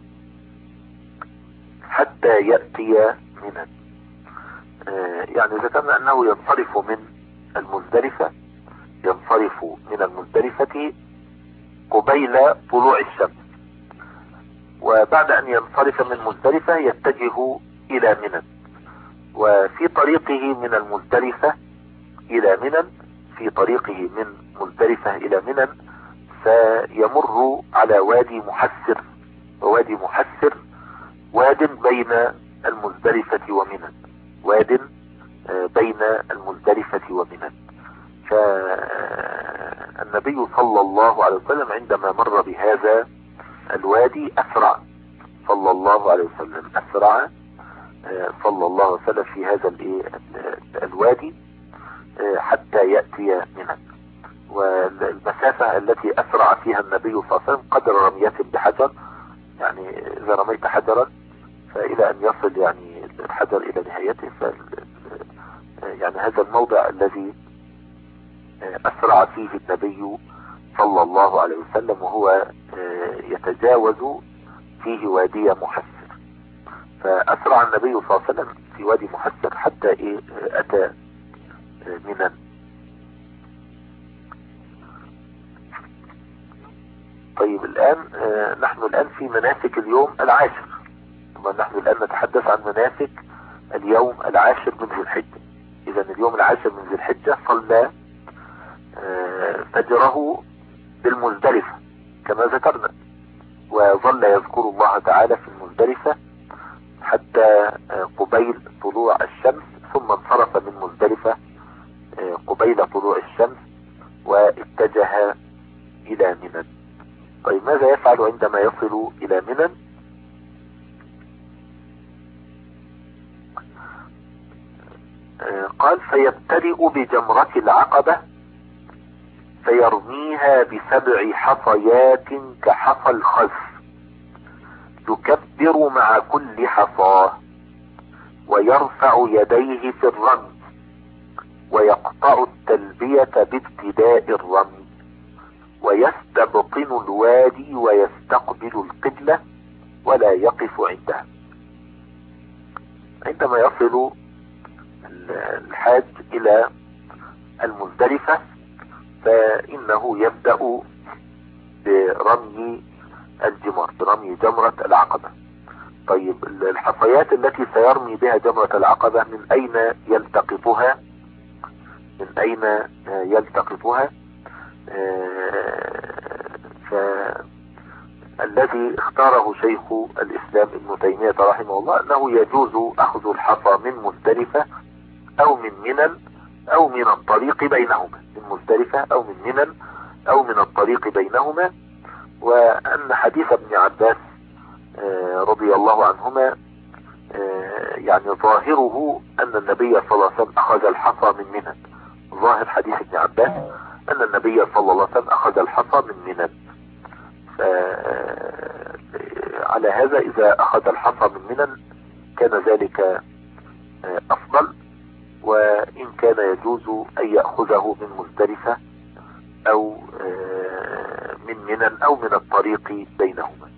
حتى يأتي منى. يعني ذكرنا أنه ينصرف من المزدلفة، ينصرف من المزدلفة قبيل طلوع الشمس، وبعد أن ينصرف من مزدلفة يتجه إلى منى. وفي طريقه من المزدلفة إلى منى، في طريقه من مزدلفة إلى منى سيمر على وادي محسر، ووادي محسر واد بين المزدلفة ومنى، واد بين المزدلفة ومنى. فالنبي صلى الله عليه وسلم عندما مر بهذا الوادي أسرع صلى الله عليه وسلم، أسرع صلى الله عليه وسلم في هذا الوادي حتى يأتي منى. والمسافة التي أسرع فيها النبي صلى الله عليه وسلم قدر رمية بحجر، يعني إذا رميت حجرا فإلى أن يصل يعني الحجر إلى نهايته، يعني هذا الموضع الذي أسرع فيه النبي صلى الله عليه وسلم، وهو يتجاوز فيه وادي محسر. فأسرع النبي صلى الله عليه وسلم في وادي محسر حتى أتى منى. طيب الآن نحن الآن في مناسك اليوم العاشر. طبعا نحن الآن نتحدث عن مناسك اليوم العاشر من ذي الحجة. إذا اليوم العاشر من ذي الحجة صلى فجره بالمزدلفة كما ذكرنا، وظل يذكر الله تعالى في المزدلفة حتى قبيل طلوع الشمس، ثم انصرف من مزدلفة قبيل طلوع الشمس واتجه إلى منى. طيب ماذا يفعل عندما يصل إلى منى؟ قال فيبتدئ بجمرة العقبة فيرميها ب7 حصيات كحصى الخز، يكبر مع كل حصاه ويرفع يديه في الرمي ويقطع التلبية بابتداء الرمي ويستبطن الوادي ويستقبل القبلة ولا يقف عندها. عندما يصل الحاج إلى المزدلفة فإنه يبدأ برمي الجمار، برمي جمرة العقبة. طيب الحصيات التي سيرمي بها جمرة العقبة من أين يلتقطها؟ من أين يلتقطها؟ فالذي اختاره شيخ الإسلام ابن تيمية رحمه الله أنه يجوز أخذ الحصى من مزدلفة أو من منى أو من الطريق بينهما، من مزدلفة أو من منى أو من الطريق بينهما. وأن حديث ابن عباس رضي الله عنهما يعني ظاهره أن النبي صلى الله عليه وسلم أخذ الحصى من منى. ظاهر حديث ابن عباس أن النبي صلى الله عليه وسلم أخذ الحصى من منى. على هذا إذا أخذ الحصى من منى كان ذلك أفضل، وإن كان يجوز أن يأخذه من مزدلفة أو من منى أو من الطريق بينهما.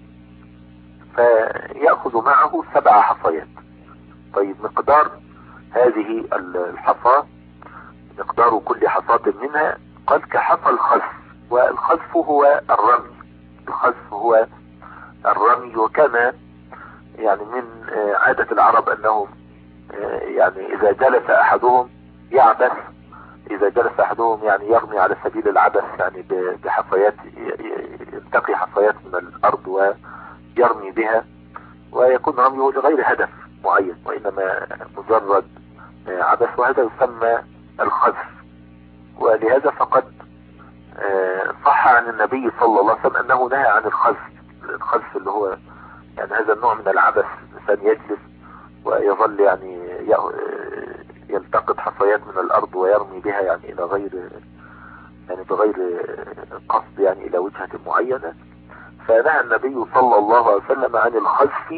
فيأخذ معه 7 حصيات. طيب مقدار هذه الحصى، مقدار كل حصاة منها قال كحصى الخذف، والخذف هو الرمي. الخذف هو الرمي، وكان يعني من عادة العرب أنهم يعني إذا جلس أحدهم يعبث، إذا جلس أحدهم يعني يرمي على سبيل العبث، يعني بحصيات، يلتقي حصيات من الأرض ويرمي بها، ويكون رميه لغير هدف معين وإنما مجرد عبث، وهذا يسمى الخذف. ولهذا فقد صح عن النبي صلى الله عليه وسلم أنه نهى عن الخذف. الخذف اللي هو يعني هذا النوع من العبث، الإنسان يجلس ويظل يعني يلتقط حصيات من الأرض ويرمي بها يعني إلى غير، يعني بغير قصد، يعني إلى وجهة معينة. فنهى النبي صلى الله عليه وسلم عن الخذف،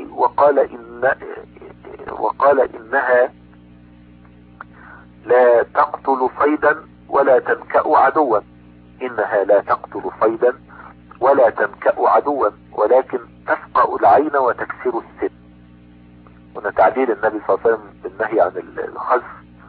وقال إنها لا تقتل صيدا ولا تنكأ عدوا. إنها لا تقتل صيدا ولا تنكأ عدوا ولكن تفقأ العين وتكسر السن. هنا تعديل النبي صلى الله عليه وسلم بالنهي عن الخذف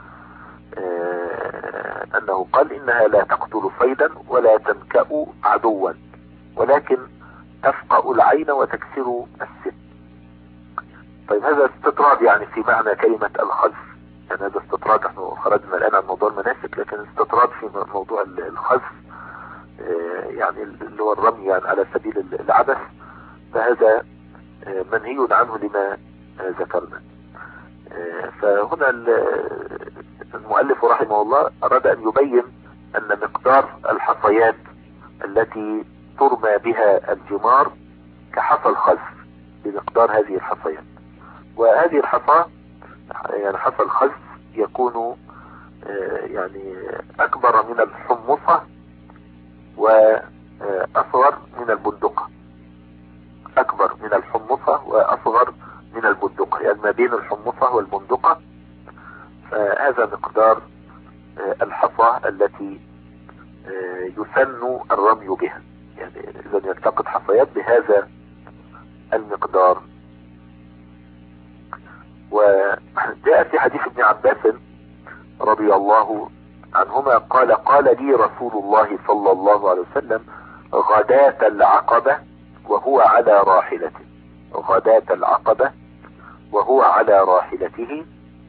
أنه قال إنها لا تقتل صيدا ولا تنكأ عدوا ولكن تفقأ العين وتكسر السن. طيب هذا استطراد يعني في معنى كلمة الخذف، يعني هذا استطراد. نحن خرجنا الآن عن موضوع المناسك، لكن استطراد في موضوع الخذف يعني اللي هو الرمي يعني على سبيل العبث، فهذا منهي عنه لما ذكرنا. فهنا المؤلف رحمه الله أراد أن يبين أن مقدار الحصيات التي ترمى بها الجمار كحصى الخذف، بمقدار هذه الحصيات. وهذه الحصى يعني حصى الخذف يكون يعني أكبر من الحمصة وأصغر من البندقة، أكبر من الحمصة وأصغر من البندقة، يعني ما بين الحمصة والبندقة. فهذا مقدار الحصى التي يسن الرمي بها، يعني إذا يلتقط حصيات بهذا المقدار. وجاء في حديث ابن عباس رضي الله عنهما قال قال لي رسول الله صلى الله عليه وسلم غداة العقبة وهو على راحلته، غداة العقبة وهو على راحلته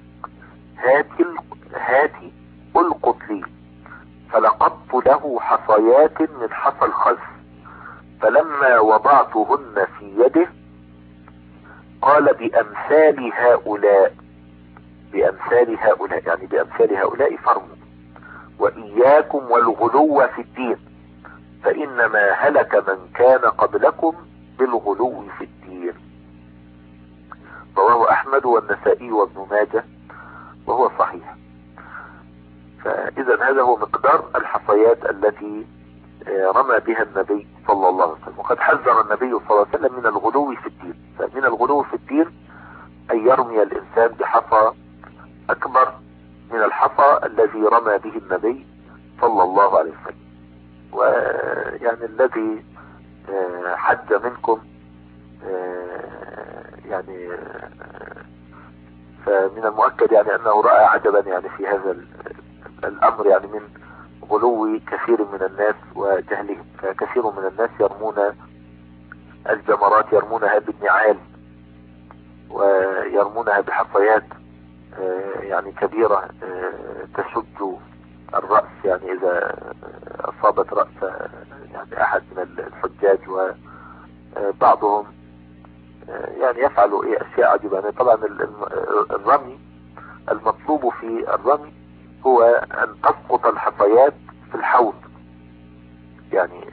هاتي القط لي. فلقطت له حصيات من حصى الخذف، فلما وضعتهن في يده قال بأمثال هؤلاء، بأمثال هؤلاء يعني بأمثال هؤلاء فرموا، وإياكم والغلو في الدين فإنما هلك من كان قبلكم بالغلو في الدين. رواه أحمد والنسائي وابن ماجه وهو صحيح. فإذا هذا هو مقدار الحصيات التي رمى بها النبي صلى الله عليه وسلم. وقد حذر النبي صلى الله عليه وسلم من الغلو في الدين. فمن الغلو في الدين أن يرمي الإنسان بحصى أكبر من الحصى الذي رمى به النبي صلى الله عليه وسلم. ويعني الذي حج منكم يعني فمن المؤكد يعني انه رأى عجبا يعني في هذا الامر، يعني من غلو كثير من الناس وجهلهم. فكثير من الناس يرمون الجمرات، يرمونها بالنعال ويرمونها بحصيات يعني كبيرة تشج الرأس، يعني اذا اصابت رأس يعني احد من الحجاج. وبعضهم يعني يفعلوا اشياء عجيبة. يعني طبعا الرمي المطلوب في الرمي هو ان تسقط الحصيات في الحوض. يعني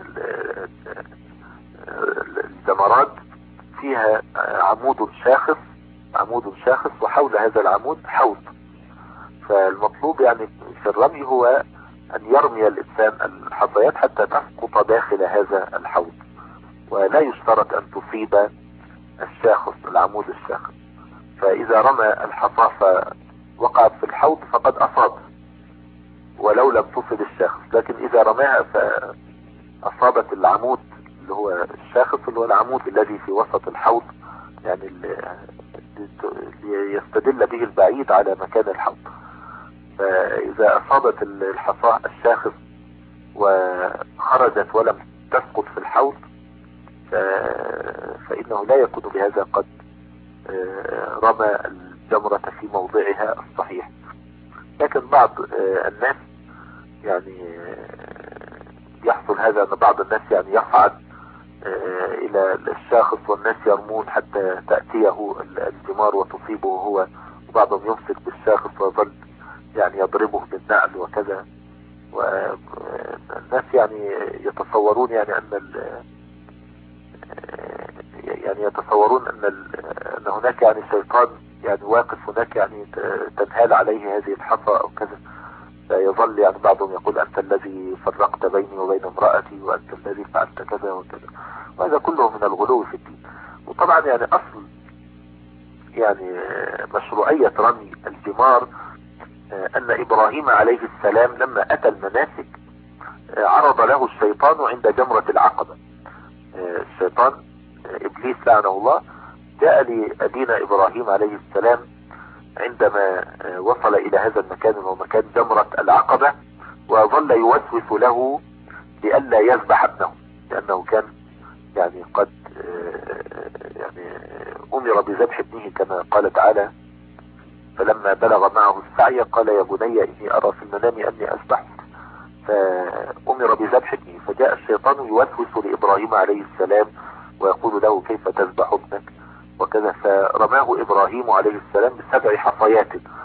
الجمرات فيها عمود شاخص وحول هذا العمود حوض. فالمطلوب يعني في الرمي هو ان يرمي الانسان الحصيات حتى تسقط داخل هذا الحوض، ولا يشترط ان تصيب العمود الشاخص. فاذا رمى الحصى وقعت في الحوض فقد اصاب ولو لم تصب الشاخص. لكن اذا رماها فاصابت العمود اللي هو الشاخص، اللي هو العمود الذي في وسط الحوض، يعني اللي يستدل به البعيد على مكان الحوض. فاذا اصابت الحصى الشاخص وخرجت ولم تسقط في الحوض فانه لا يكون بهذا قد رمى الجمرة في موضعها الصحيح. لكن بعض الناس يعني يحصل هذا، ان بعض الناس يعني يصعد الى الشاخص والناس يرمون حتى تأتيه الجمار وتصيبه هو، وبعضهم يمسك بالشاخص ويظل يعني يضربه بالنعل وكذا. والناس يعني يتصورون يعني ان هناك يعني شيطان يعني واقف هناك يعني تنهال عليه هذه الحصى او كذا. فيظل يعني بعضهم يقول انت الذي فرقت بيني وبين امرأتي، وانت الذي فعلت كذا وكذا. وهذا كله من الغلو في الدين. وطبعا يعني اصل يعني مشروعية رمي الجمار ان ابراهيم عليه السلام لما اتى المناسك عرض له الشيطان عند جمرة العقبة. الشيطان ابليس لعنه الله جاء لأبينا ابراهيم عليه السلام عندما وصل الى هذا المكان وهو مكان جمرة العقبة، وظل يوسوس له لئلا يذبح ابنه، لانه كان يعني قد يعني امر بذبح ابنه كما قال تعالى: فلما بلغ معه السعي قال يا بني اني ارى في المنام اني اذبحك. فامر بذبح ابنه، فجاء الشيطان يوسوس لابراهيم عليه السلام ويقول له كيف تذبح ابنك وكذا. فرماه ابراهيم عليه السلام ب7 حصيات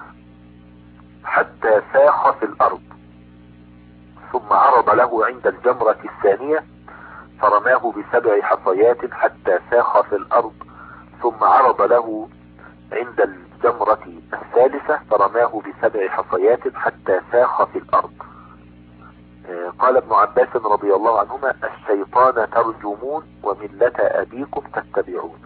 حتى ساخ في الارض، ثم عرض له عند الجمرة الثانية فرماه ب7 حصيات حتى ساخ في الارض، ثم عرض له عند الجمرة الثالثة فرماه ب7 حصيات حتى ساخ في الارض. قال ابن عباس رضي الله عنهما: الشيطان ترجمون وملة ابيكم تتبعون.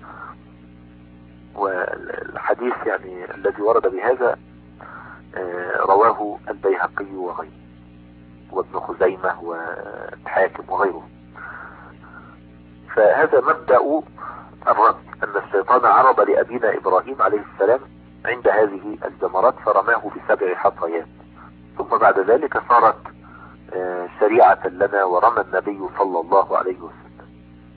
والحديث يعني الذي ورد بهذا رواه البيهقي وغيره وابن خزيمة والحاكم وغيره. فهذا مبدأ الرمي، ان الشيطان عرض لأبينا ابراهيم عليه السلام عند هذه الجمرات فرماه ب7 حصيات، ثم بعد ذلك صارت شريعة لنا ورمى النبي صلى الله عليه وسلم.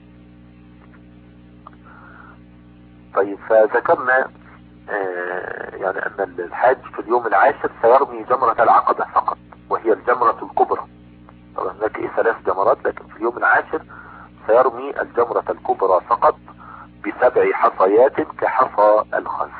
طيب، فذكرنا يعني ان الحاج في اليوم العاشر سيرمي جمرة العقبة فقط، وهي الجمرة الكبرى. طبعا هناك 3 جمرات، لكن في اليوم العاشر سيرمي الجمرة الكبرى فقط ب7 حصيات كحصى الخلف.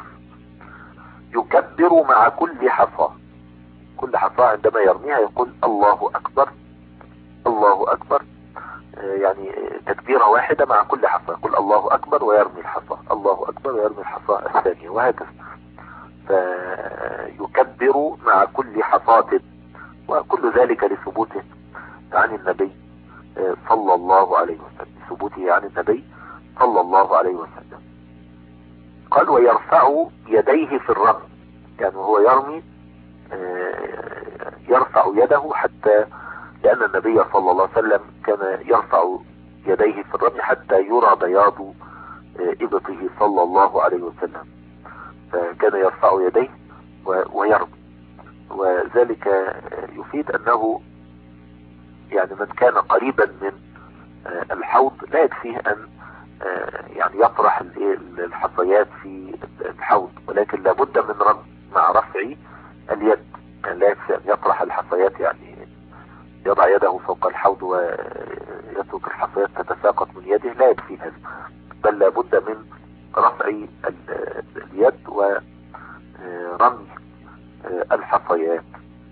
يكبر مع كل حصى، كل حصى عندما يرميها يقول الله اكبر الله اكبر، يعني تكبيرة واحدة مع كل حصى، يقول الله اكبر ويرمي الحصى، الله اكبر ويرمي الحصى الثانية، وهكذا. فيكبر مع كل حصاة، وكل ذلك لثبوته عن النبي صلى الله عليه وسلم، ثبوته عن النبي صلى الله عليه وسلم. قال: ويرفع يديه في الرمي، يعني هو يرمي يرفع يده حتى لأن النبي صلى الله عليه وسلم كان يرفع يديه في الرمي حتى يرى بياض إبطه صلى الله عليه وسلم، فكان يرفع يديه ويرمي. وذلك يفيد أنه يعني من كان قريبا من الحوض لا يكفيه أن يعني يطرح الحصيات في الحوض، ولكن لابد من رمي مع رفع اليد. يعني لا يكفي أن يطرح الحصيات، يعني يضع يده فوق الحوض ويترك الحصيات تتساقط من يده، لا يكفي هذا، بل لابد من رفع اليد ورمي الحصيات.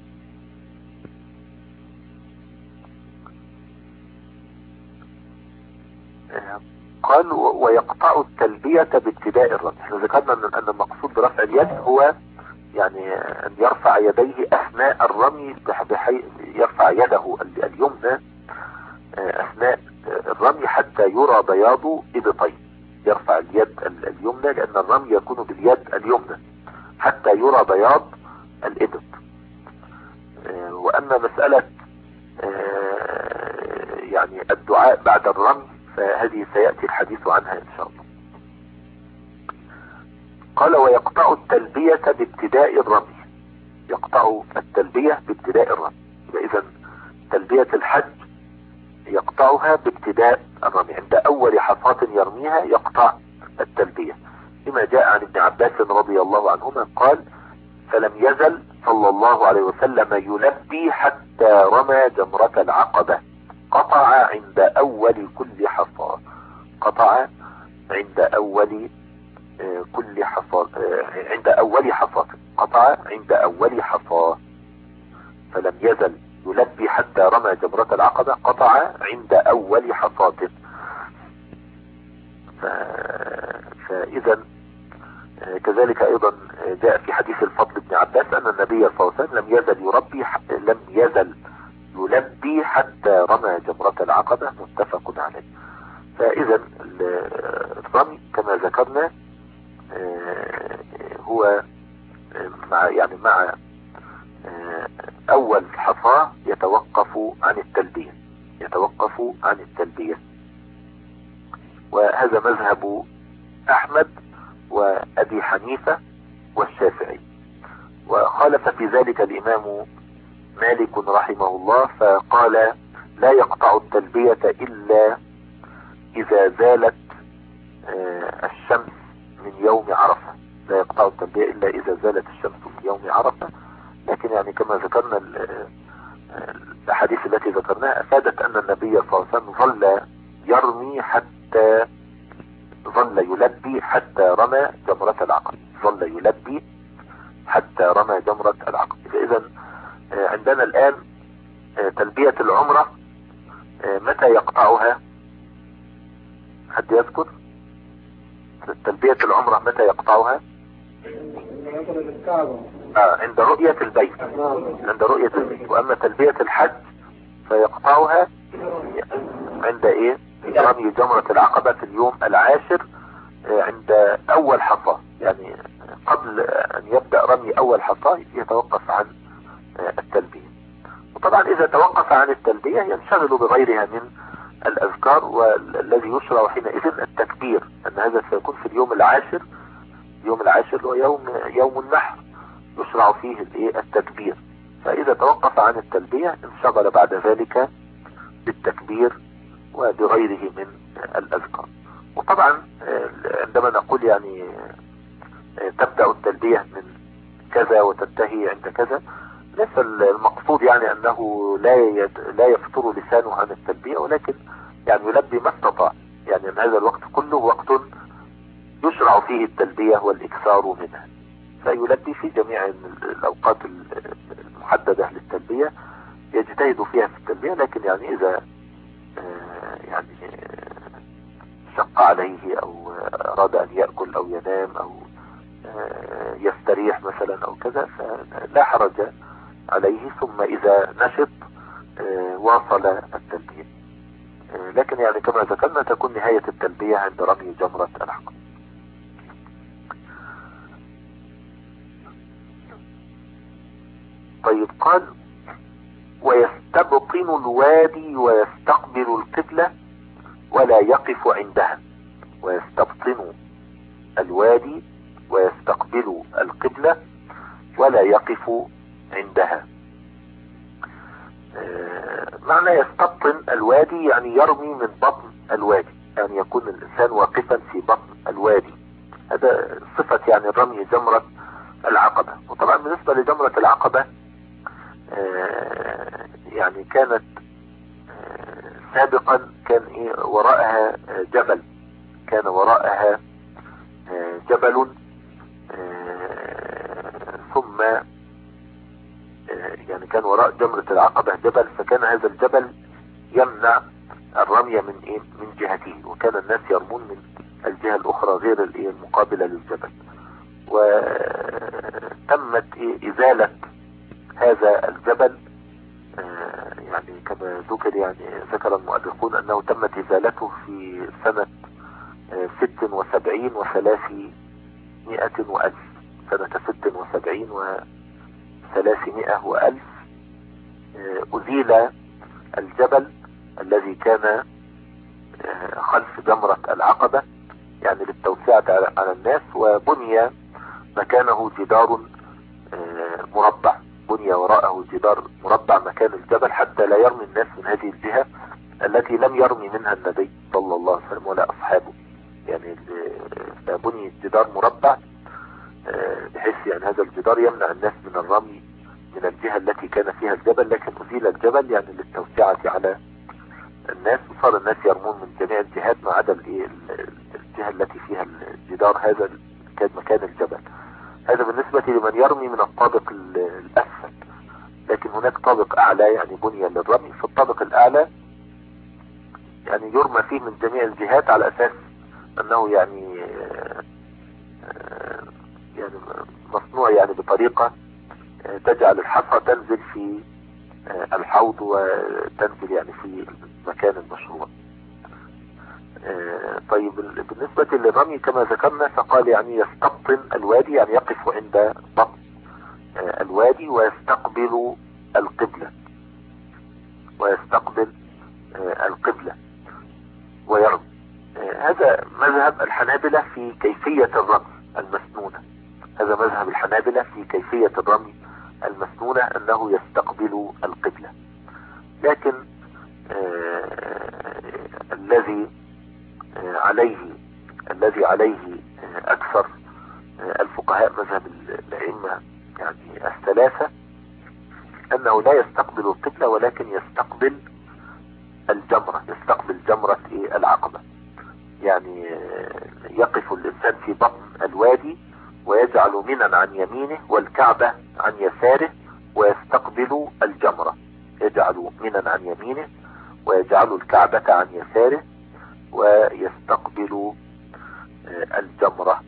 قال ويقطع التلبية بابتداء الرمي. احنا ذكرنا ان المقصود برفع اليد هو يعني ان يرفع يديه اثناء الرمي، بحيث يرفع يده اليمنى اثناء الرمي حتى يرى بياض ابطيه. يرفع اليد اليمنى لان الرمي يكون باليد اليمنى حتى يرى بياض الابط. واما مسألة يعني الدعاء بعد الرمي فهذه سيأتي الحديث عنها ان شاء الله. قال ويقطع التلبية بابتداء الرمي. يقطع التلبية بابتداء الرمي، اذا تلبية الحج يقطعها بابتداء الرمي، عند اول حصاة يرميها يقطع التلبية، لما جاء عن ابن عباس رضي الله عنهما قال فلم يزل صلى الله عليه وسلم يلبي حتى رمى جمرة العقبة، قطع عند اول كل حصاة. قطع عند اول كل حصاة، عند اول حصاة، قطع عند اول حصاة. فلم يزل يلبي حتى رمى جمرة العقبة، قطع عند اول حصاة. فاذا كذلك ايضا جاء في حديث الفضل بن عباس ان النبي صلى الله عليه وسلم لم يزل يلبي حتى رمى جمرة العقبة، متفق عليه. فاذا الرمي كما ذكرنا هو مع اول حصاة يتوقف عن التلبية، وهذا مذهب احمد وابي حنيفة والشافعي. وخالف في ذلك الامام مالك رحمه الله فقال لا يقطع التلبية الا اذا زالت الشمس من يوم عرفة. لا يقطع التلبية الا اذا زالت الشمس من يوم عرفة. لكن يعني كما ذكرنا الاحاديث التي ذكرناها افادت ان النبي صلى الله عليه وسلم ظل يلبي حتى رمى جمرة العقبة. اذا عندنا الان تلبية العمرة متى يقطعها؟ حد يذكر تلبية العمرة متى يقطعها؟ عند رؤية البيت. واما تلبية الحج فيقطعها عند رمي جمرة العقبة في اليوم العاشر عند اول حصاة، يعني قبل ان يبدأ رمي اول حصاة يتوقف عن التلبية. وطبعا اذا توقف عن التلبية ينشغل بغيرها من الاذكار، والذي يشرع حينئذ التكبير، ان هذا سيكون في اليوم العاشر. اليوم العاشر هو يوم النحر، يشرع فيه التكبير. فاذا توقف عن التلبية انشغل بعد ذلك بالتكبير وبغيره من الاذكار. وطبعا عندما نقول يعني تبدأ التلبية من كذا وتنتهي عند كذا، ليس المقصود يعني انه لا يفتر لسانه عن التلبية، ولكن يعني يلبي ما استطاع، يعني ان هذا الوقت كله وقت يشرع فيه التلبية والاكثار منها، فيلبي في جميع الاوقات المحددة للتلبية، يجتهد فيها في التلبية. لكن يعني اذا يعني شق عليه او اراد ان يأكل او ينام او يستريح مثلا او كذا فلا حرج عليه، ثم اذا نشط واصل التلبية. لكن يعني كما ذكرنا تكون نهاية التلبية عند رمي جمرة العقبة. طيب قال ويستبطن الوادي ويستقبل القبلة ولا يقف عندها. ويستبطن الوادي ويستقبل القبلة ولا يقف عندها. معنى يستبطن الوادي يعني يرمي من بطن الوادي، يعني يكون الإنسان واقفا في بطن الوادي. هذا صفة يعني رمي جمرة العقبة. وطبعا بالنسبة لجمرة العقبة يعني كانت سابقا كان وراءها جبل، كان وراءها جبل، ثم يعني كان وراء جمرة العقبة جبل، فكان هذا الجبل يمنع الرمي من جهته، وكان الناس يرمون من الجهة الأخرى غير المقابلة للجبل. وتمت إزالة هذا الجبل، يعني كما ذكر، يعني ذكر المؤرخون أنه تمت إزالته في سنة 76 و300 وألف، سنة 76 و300 وألف أزيل الجبل الذي كان خلف جمرة العقبة، يعني للتوسعة على الناس، وبني مكانه جدار مربع، بني وراءه جدار مربع مكان الجبل حتى لا يرمي الناس من هذه الجهة التي لم يرمي منها النبي صلى الله عليه وسلم ولا أصحابه. يعني بني جدار مربع بحيث يعني هذا الجدار يمنع الناس من الرمي من الجهة التي كان فيها الجبل، لكن أزيل الجبل يعني للتوسعة على الناس، وصار الناس يرمون من جميع الجهات ما عدا الجهة التي فيها الجدار، هذا كان مكان الجبل. هذا بالنسبة لمن يرمي من الطابق الأسفل، لكن هناك طابق أعلى يعني بني للرمي. في الطابق الأعلى يعني يرمى فيه من جميع الجهات على أساس أنه يعني مصنوع يعني بطريقة تجعل الحصى تنزل في الحوض وتنزل يعني في المكان المشروع. طيب بالنسبة للرمي كما ذكرنا فقال يعني يستبطن الوادي، يعني يقف عند بطن الوادي ويستقبل القبلة، ويستقبل القبلة ويرمي. هذا مذهب الحنابلة في كيفية الرمي المسنونة، هذا مذهب الحنابلة في كيفية الرمي المسنونة أنه يستقبل القبلة. لكن الذي عليه أكثر الفقهاء مذهب الأئمة يعني الثلاثة أنه لا يستقبل القبلة ولكن يستقبل الجمرة، يستقبل جمرة العقبة. يعني يقف الإنسان في بطن الوادي ويجعل منى عن يمينه والكعبة عن يساره ويستقبل الجمرة، يجعل منى عن يمينه ويجعل الكعبة عن يساره ويستقبل الجمرة.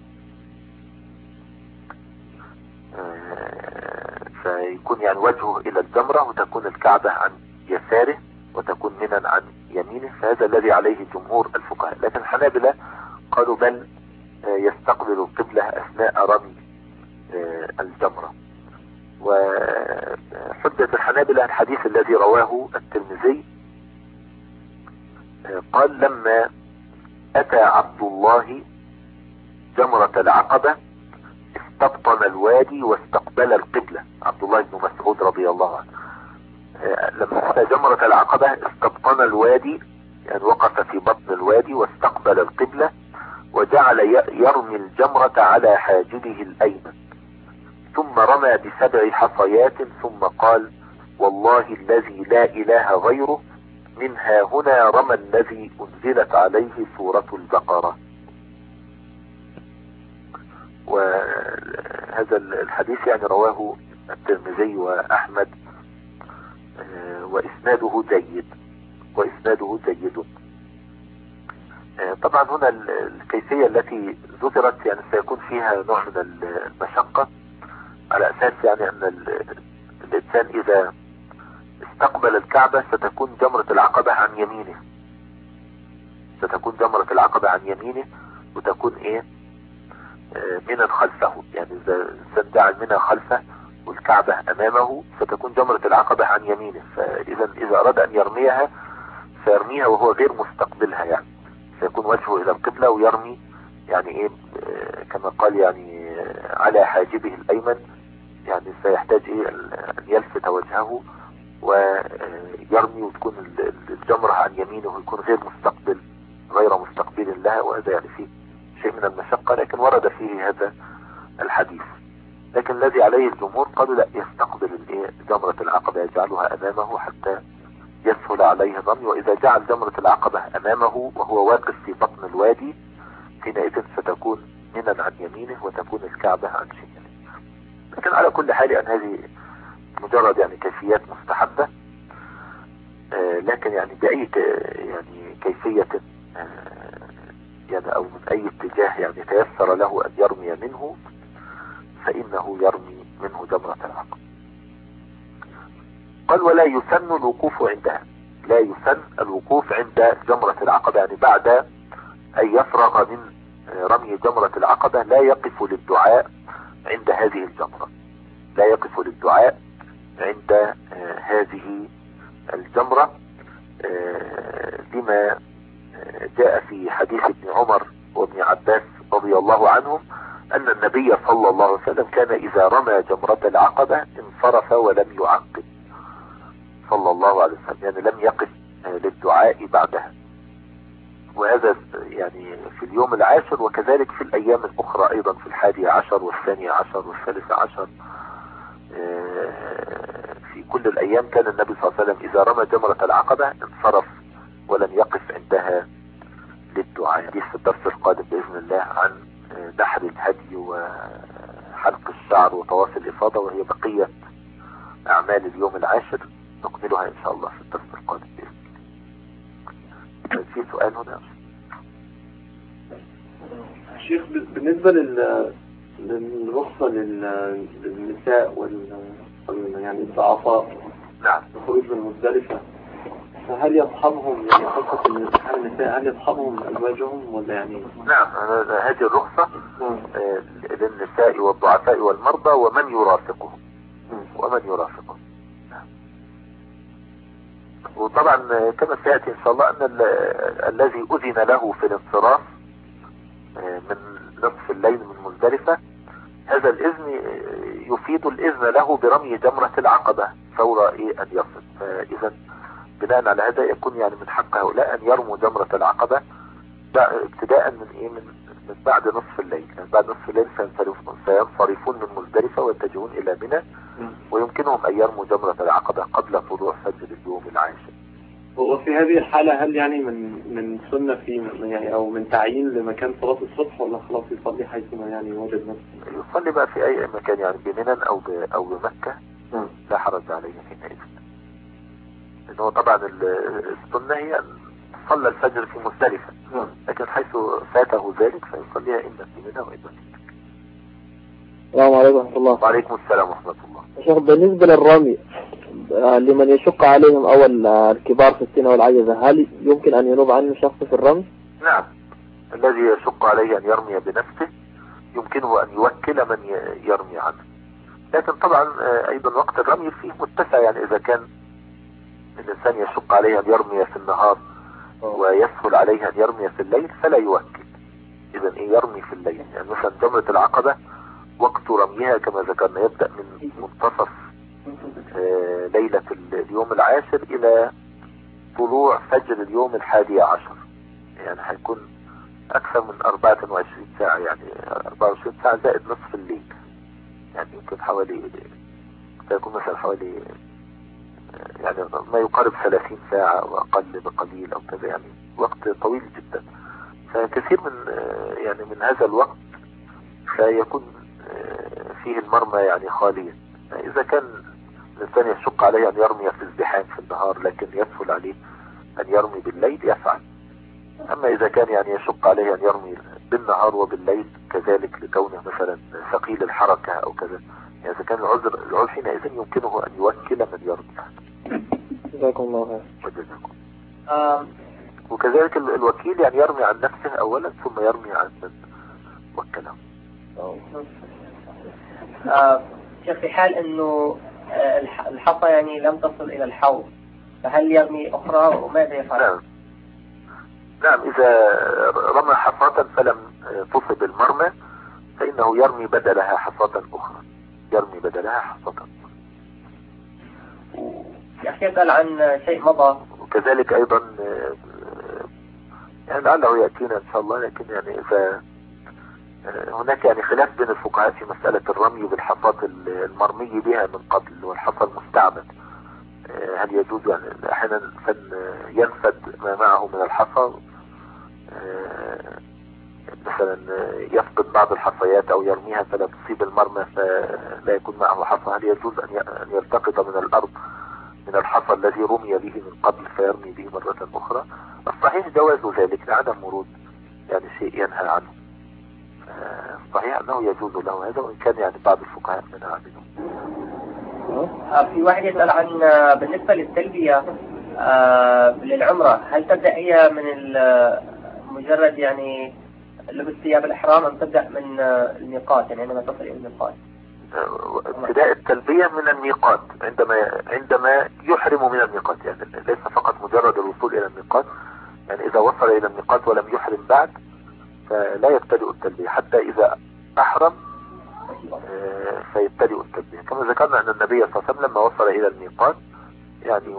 فيكون يعني وجهه إلى الجمرة وتكون الكعبة عن يساره وتكون منى عن يمينه، فهذا الذي عليه جمهور الفقهاء. لكن الحنابلة قالوا بل يستقبل القبلة أثناء رمي الجمرة. وحجة الحنابلة الحديث الذي رواه الترمذي قال لما أتى عبد الله جمرة العقبة استبطن الوادي واستقبل القبلة. عبد الله بن مسعود رضي الله عنه لما أتى جمرة العقبة استبطن الوادي، يعني وقف في بطن الوادي واستقبل القبلة وجعل يرمي الجمرة على حاجبه الأيمن، ثم رمى ب7 حصيات ثم قال والله الذي لا إله غيره منها هنا رمى الذي أنزلت عليه سورة البقرة. وهذا الحديث يعني رواه الترمذي وأحمد وإسناده جيد، طبعا هنا الكيفية التي ذكرت يعني سيكون فيها نوع من المشقة، على أساس يعني أن الإنسان إذا استقبل الكعبة ستكون جمرة العقبة عن يمينه، ستكون جمرة العقبة عن يمينه وتكون منى خلفه. يعني إذا الإنسان جعل منى خلفه والكعبة أمامه فتكون جمرة العقبة عن يمينه. إذا أراد أن يرميها سيرميها وهو غير مستقبلها، يعني سيكون وجهه إلى القبلة ويرمي يعني إيه كما قال يعني على حاجبه الأيمن، يعني سيحتاج إيه أن يلفت وجهه ويرمي وتكون الجمرة عن يمينه ويكون غير مستقبل لها، وهذا يعني فيه شيء من المشقة، لكن ورد فيه هذا الحديث. لكن الذي عليه الجمهور قالوا لا، يستقبل جمرة العقبة، يجعلها أمامه حتى يسهل عليه الرمي. وإذا جعل جمرة العقبة أمامه وهو واقف في بطن الوادي حينئذ ستكون منى عن يمينه وتكون الكعبة عن شماله. لكن على كل حال أن هذه مجرد يعني كيفيات مستحبة، لكن يعني بأي يعني كيفية يعني أو من أي اتجاه يعني تيسر له أن يرمي منه فإنه يرمي منه جمرة العقبة. قال ولا يسن الوقوف عندها، لا يسن الوقوف عند جمرة العقبة، يعني بعد أن يفرغ من رمي جمرة العقبة لا يقف للدعاء عند هذه الجمرة، لا يقف للدعاء عند هذه الجمرة، لما جاء في حديث ابن عمر وابن عباس رضي الله عنهم أن النبي صلى الله عليه وسلم كان إذا رمى جمرة العقبة انصرف ولم يعقب صلى الله عليه وسلم، يعني لم يقف للدعاء بعدها. وهذا يعني في اليوم العاشر، وكذلك في الأيام الأخرى أيضا في 11 و12 و13، في كل الأيام كان النبي صلى الله عليه وسلم إذا رمى جمرة العقبة انصرف ولم يقف عندها للدعاء. دي في الدرس القادم بإذن الله عن نحر الهدي وحلق الشعر وطواف الإفاضة، وهي بقية أعمال اليوم العاشر نكملها إن شاء الله في الدرس القادم بإذن الله. في سؤال هنا؟ شيخ بالنسبة للرخصة للنساء يعني الضعفاء، نعم، الخروج من مزدلفة، فهل يصحبهم يعني خاصة النساء هل يصحبهم أزواجهم ولا يعني؟ نعم، هذه الرخصة للنساء والضعفاء والمرضى ومن يرافقهم نعم. وطبعا كما سيأتي إن شاء الله أن الذي أذن له في الانصراف من نصف الليل من مزدلفة، هذا الإذن يفيد الإذن له برمي جمرة العقبة فور أن يصل. فإذا بناء على هذا يكون يعني من حق هؤلاء أن يرموا جمرة العقبة ابتداء من بعد نصف الليل، يعني بعد نصف الليل سينصرفون من مزدلفة ويتجهون إلى منى، ويمكنهم أن يرموا جمرة العقبة قبل طلوع فجر اليوم العاشر. وفي هذه الحالة هل يعني من سنة في يعني أو من تعيين لمكان صلاة الصبح، ولا خلاص يصلي حيثما يعني وجد نفسه؟ يصلي بقى في أي مكان، يعني بمنى أو بمكة لا حرج عليه حينئذ. إنه طبعا السنة هي أن صلى الفجر في مزدلفة، لكن حيث فاته ذلك فيصليها إما في منى وإما في مكة. السلام عليكم ورحمة الله. وعليكم السلام ورحمة الله. شيخ بالنسبة للرمي لمن يشق عليهم أول الكبار في السن والعجزة، هل يمكن أن ينوب عنه شخص في الرمي؟ نعم، الذي يشق عليه أن يرمي بنفسه يمكنه أن يوكل من يرمي عنه، لكن طبعا أيضا وقت الرمي فيه متسع، يعني إذا كان الإنسان يشق عليه أن يرمي في النهار ويسهل عليه أن يرمي في الليل فلا يوكل، إذا يرمي في الليل. يعني مثلا جمرة العقبة وقت رميها كما ذكرنا يبدأ من منتصف ليلة اليوم العاشر إلى طلوع فجر اليوم 11، يعني هيكون أكثر من 24 ساعة، يعني 24 ساعة زائد نصف الليل، يعني يمكن سيكون مثلا حوالي يعني ما يقارب 30 ساعة وأقل بقليل أو كذا، يعني وقت طويل جدا. فكثير من هذا الوقت سيكون فيه المرمى يعني خاليا. إذا كان الإنسان يشق عليه أن يرمي في الزحام في النهار لكن يسهل عليه أن يرمي بالليل يفعل. أما إذا كان يعني يشق عليه أن يرمي بالنهار وبالليل كذلك لكونه مثلا ثقيل الحركة أو كذا، يعني إذا كان العذر حينئذ يمكنه أن يوكل من يرمي. جزاكم الله خير. وجزاكم. وكذلك الوكيل يعني يرمي عن نفسه أولا ثم يرمي عن من وكله. شيخ في حال أنه الحصى يعني لم تصل إلى الحوض فهل يرمي أخرى وماذا يفعل؟ نعم إذا رمى حصاة فلم تصب المرمى فإنه يرمي بدلها حصاة أخرى. يحكي يسأل عن شيء مضى. وكذلك أيضا يعني لعله يأتينا إن شاء الله، لكن يعني إذا هناك يعني خلاف بين الفقهاء في مسألة الرمي بالحصاة المرمي بها من قبل والحصى المستعمل، هل يجوز يعني أحيانا ينفد ما معه من الحصى، مثلا يفقد بعض الحصيات أو يرميها فلا تصيب المرمى فلا يكون معه حصى، هل يجوز أن يلتقط من الأرض من الحصى الذي رمي به من قبل فيرمي به مرة أخرى؟ الصحيح جواز ذلك لعدم ورود يعني شيء ينهى عنه. صحيح أنه يجوز له هذا، وإن كان يعني بعض الفقهاء منها عنه. في واحد يسأل عن بالنسبة للتلبية للعمرة، هل تبدأ هي من مجرد يعني لبس ثياب الإحرام أم تبدأ من الميقات يعني عندما تصل إلى الميقات؟ ابتداء التلبية من الميقات عندما يحرم من الميقات، يعني ليس فقط مجرد الوصول إلى الميقات، يعني إذا وصل إلى الميقات ولم يحرم بعد فلا يبتدئ التلبية حتى إذا أحرم فيبتدئ التلبية، كما ذكرنا أن النبي صلى الله عليه وسلم لما وصل إلى الميقات يعني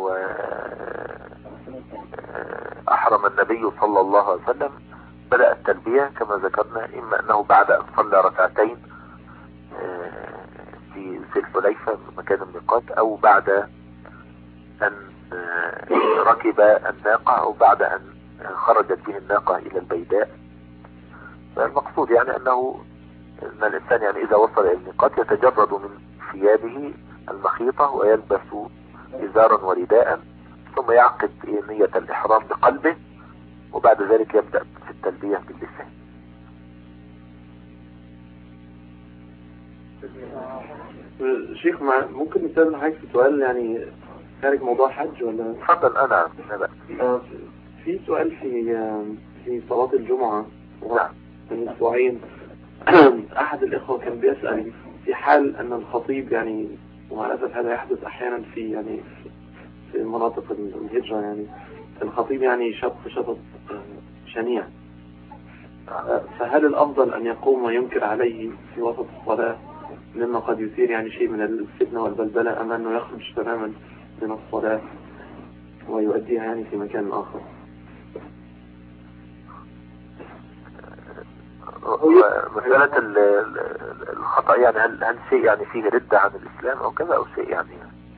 أحرم النبي صلى الله عليه وسلم بدأ التلبية كما ذكرنا، إما أنه بعد أن صلى ركعتين في الحليفة مكان الميقات، أو بعد أن ركب الناقة، أو بعد أن خرجت به الناقة إلى البيداء. فالمقصود يعني أن الإنسان يعني إذا وصل إلى الميقات يتجرد من ثيابه المخيطة ويلبس إزارا ورداء، ثم يعقد نية الإحرام بقلبه، وبعد ذلك يبدأ في التلبية باللسان. شيخ ممكن نسأل حضرتك في سؤال يعني خارج موضوع حج ولا؟ تفضل. أنا في سؤال في صلاة الجمعة من أسبوعين أحد الإخوة كان بيسأل في حال أن الخطيب يعني، ومع الأسف هذا يحدث أحيانا في مناطق الهجرة، يعني الخطيب يعني شطط شنيع، فهل الأفضل أن يقوم وينكر عليه في وسط الصلاة مما قد يثير يعني شيء من الفتنة والبلبلة، أم أنه يخرج تماما من الصلاة ويؤديها يعني في مكان آخر؟ مسألة الخطأ يعني هل شيء يعني فيه ردة عن الإسلام أو كذا، أو شيء يعني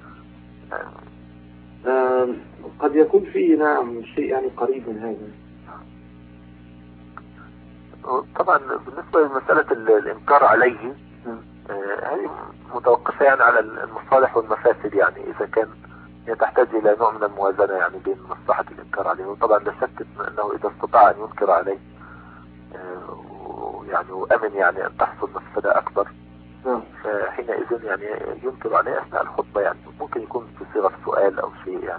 قد يكون فيه نعم شيء يعني قريب من هذا. طبعا بالنسبة لمسألة الإنكار عليه هذه متوقفة يعني على المصالح والمفاسد، يعني إذا كان تحتاج إلى نوع من الموازنة يعني بين مصلحة الإنكار عليه، وطبعا لا شك أنه إذا استطاع أن ينكر عليه يعني وأمن يعني أن تحصل مفسدة أكبر، فحينئذ يعني ينكر عليه أثناء الخطبة، يعني ممكن يكون في صيغة سؤال أو شيء يعني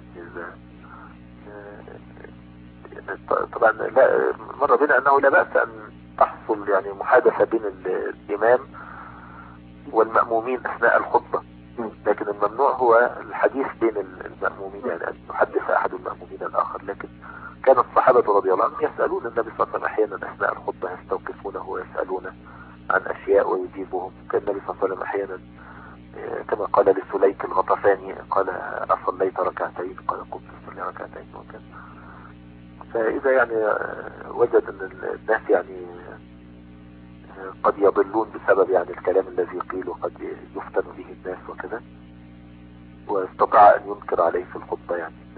طبعا لا مر بنا أنه لا بأس أن تحصل يعني محادثة بين الإمام والمأمومين أثناء الخطبة، لكن الممنوع هو الحديث بين المأمومين، يعني أن يحدث أحد المأمومين الآخر. لكن كان الصحابة رضي الله عنهم يسألون النبي صلى الله عليه وسلم أحيانا أثناء الخطبة، يستوقفونه ويسألونه عن أشياء ويجيبهم. كان النبي صلى الله عليه وسلم أحيانا كما قال لسليك الغطفاني قال أصليت ركعتين؟ قال قمت أصلي ركعتين وكذا. فإذا يعني وجد أن الناس يعني قد يضلون بسبب يعني الكلام الذي قيل وقد يفتن به الناس وكذا، واستطاع أن ينكر عليه في الخطبة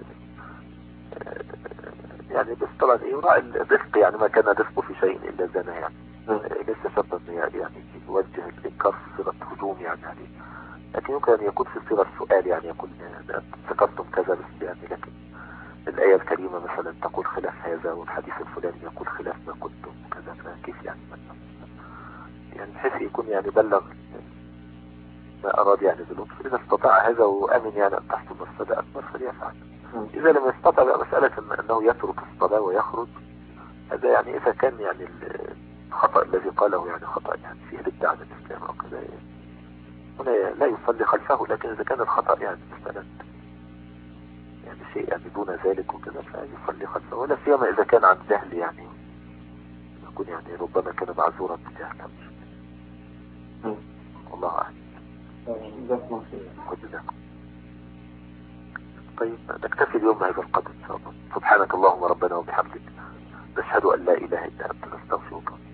يعني بس طبعا يراعي الرفق، يعني ما كان رفقه في شيء إلا زنا، يعني ليس شرطا يعني يوجه الإنكار في صيغة هجوم يعني عليه، لكن يمكن أن يكون في صيغة سؤال، يعني يقول ذكرتم كذا بس يعني لكن الآية الكريمة مثلا تقول خلاف هذا، والحديث الفلاني يقول خلاف ما قلتم وكذا، فكيف يعني يعني بحيث يكون يعني بلغ ما أراد يعني بلطف. إذا استطاع هذا وأمن يعني أن تحصل مفسدة أكبر فليفعل. إذا لم يستطع بقى مسألة أنه يترك الصلاة ويخرج، هذا يعني إذا كان يعني الخطأ الذي قاله يعني خطأ يعني فيه ردة عن الإسلام أو كذا، هنا لا يصلي خلفه، لكن إذا كان الخطأ يعني مثلا يعني شيء يعني دون ذلك وكذا فيصلي خلفه، ولا سيما إذا كان عن جهل يعني يكون يعني ربما كان معذورا بجهل. والله أعلم. طيب نكتفي اليوم بهذا القدر إن شاء الله. سبحانك اللهم ربنا وبحمدك، نشهد أن لا إله إلا أنت، نستغفرك.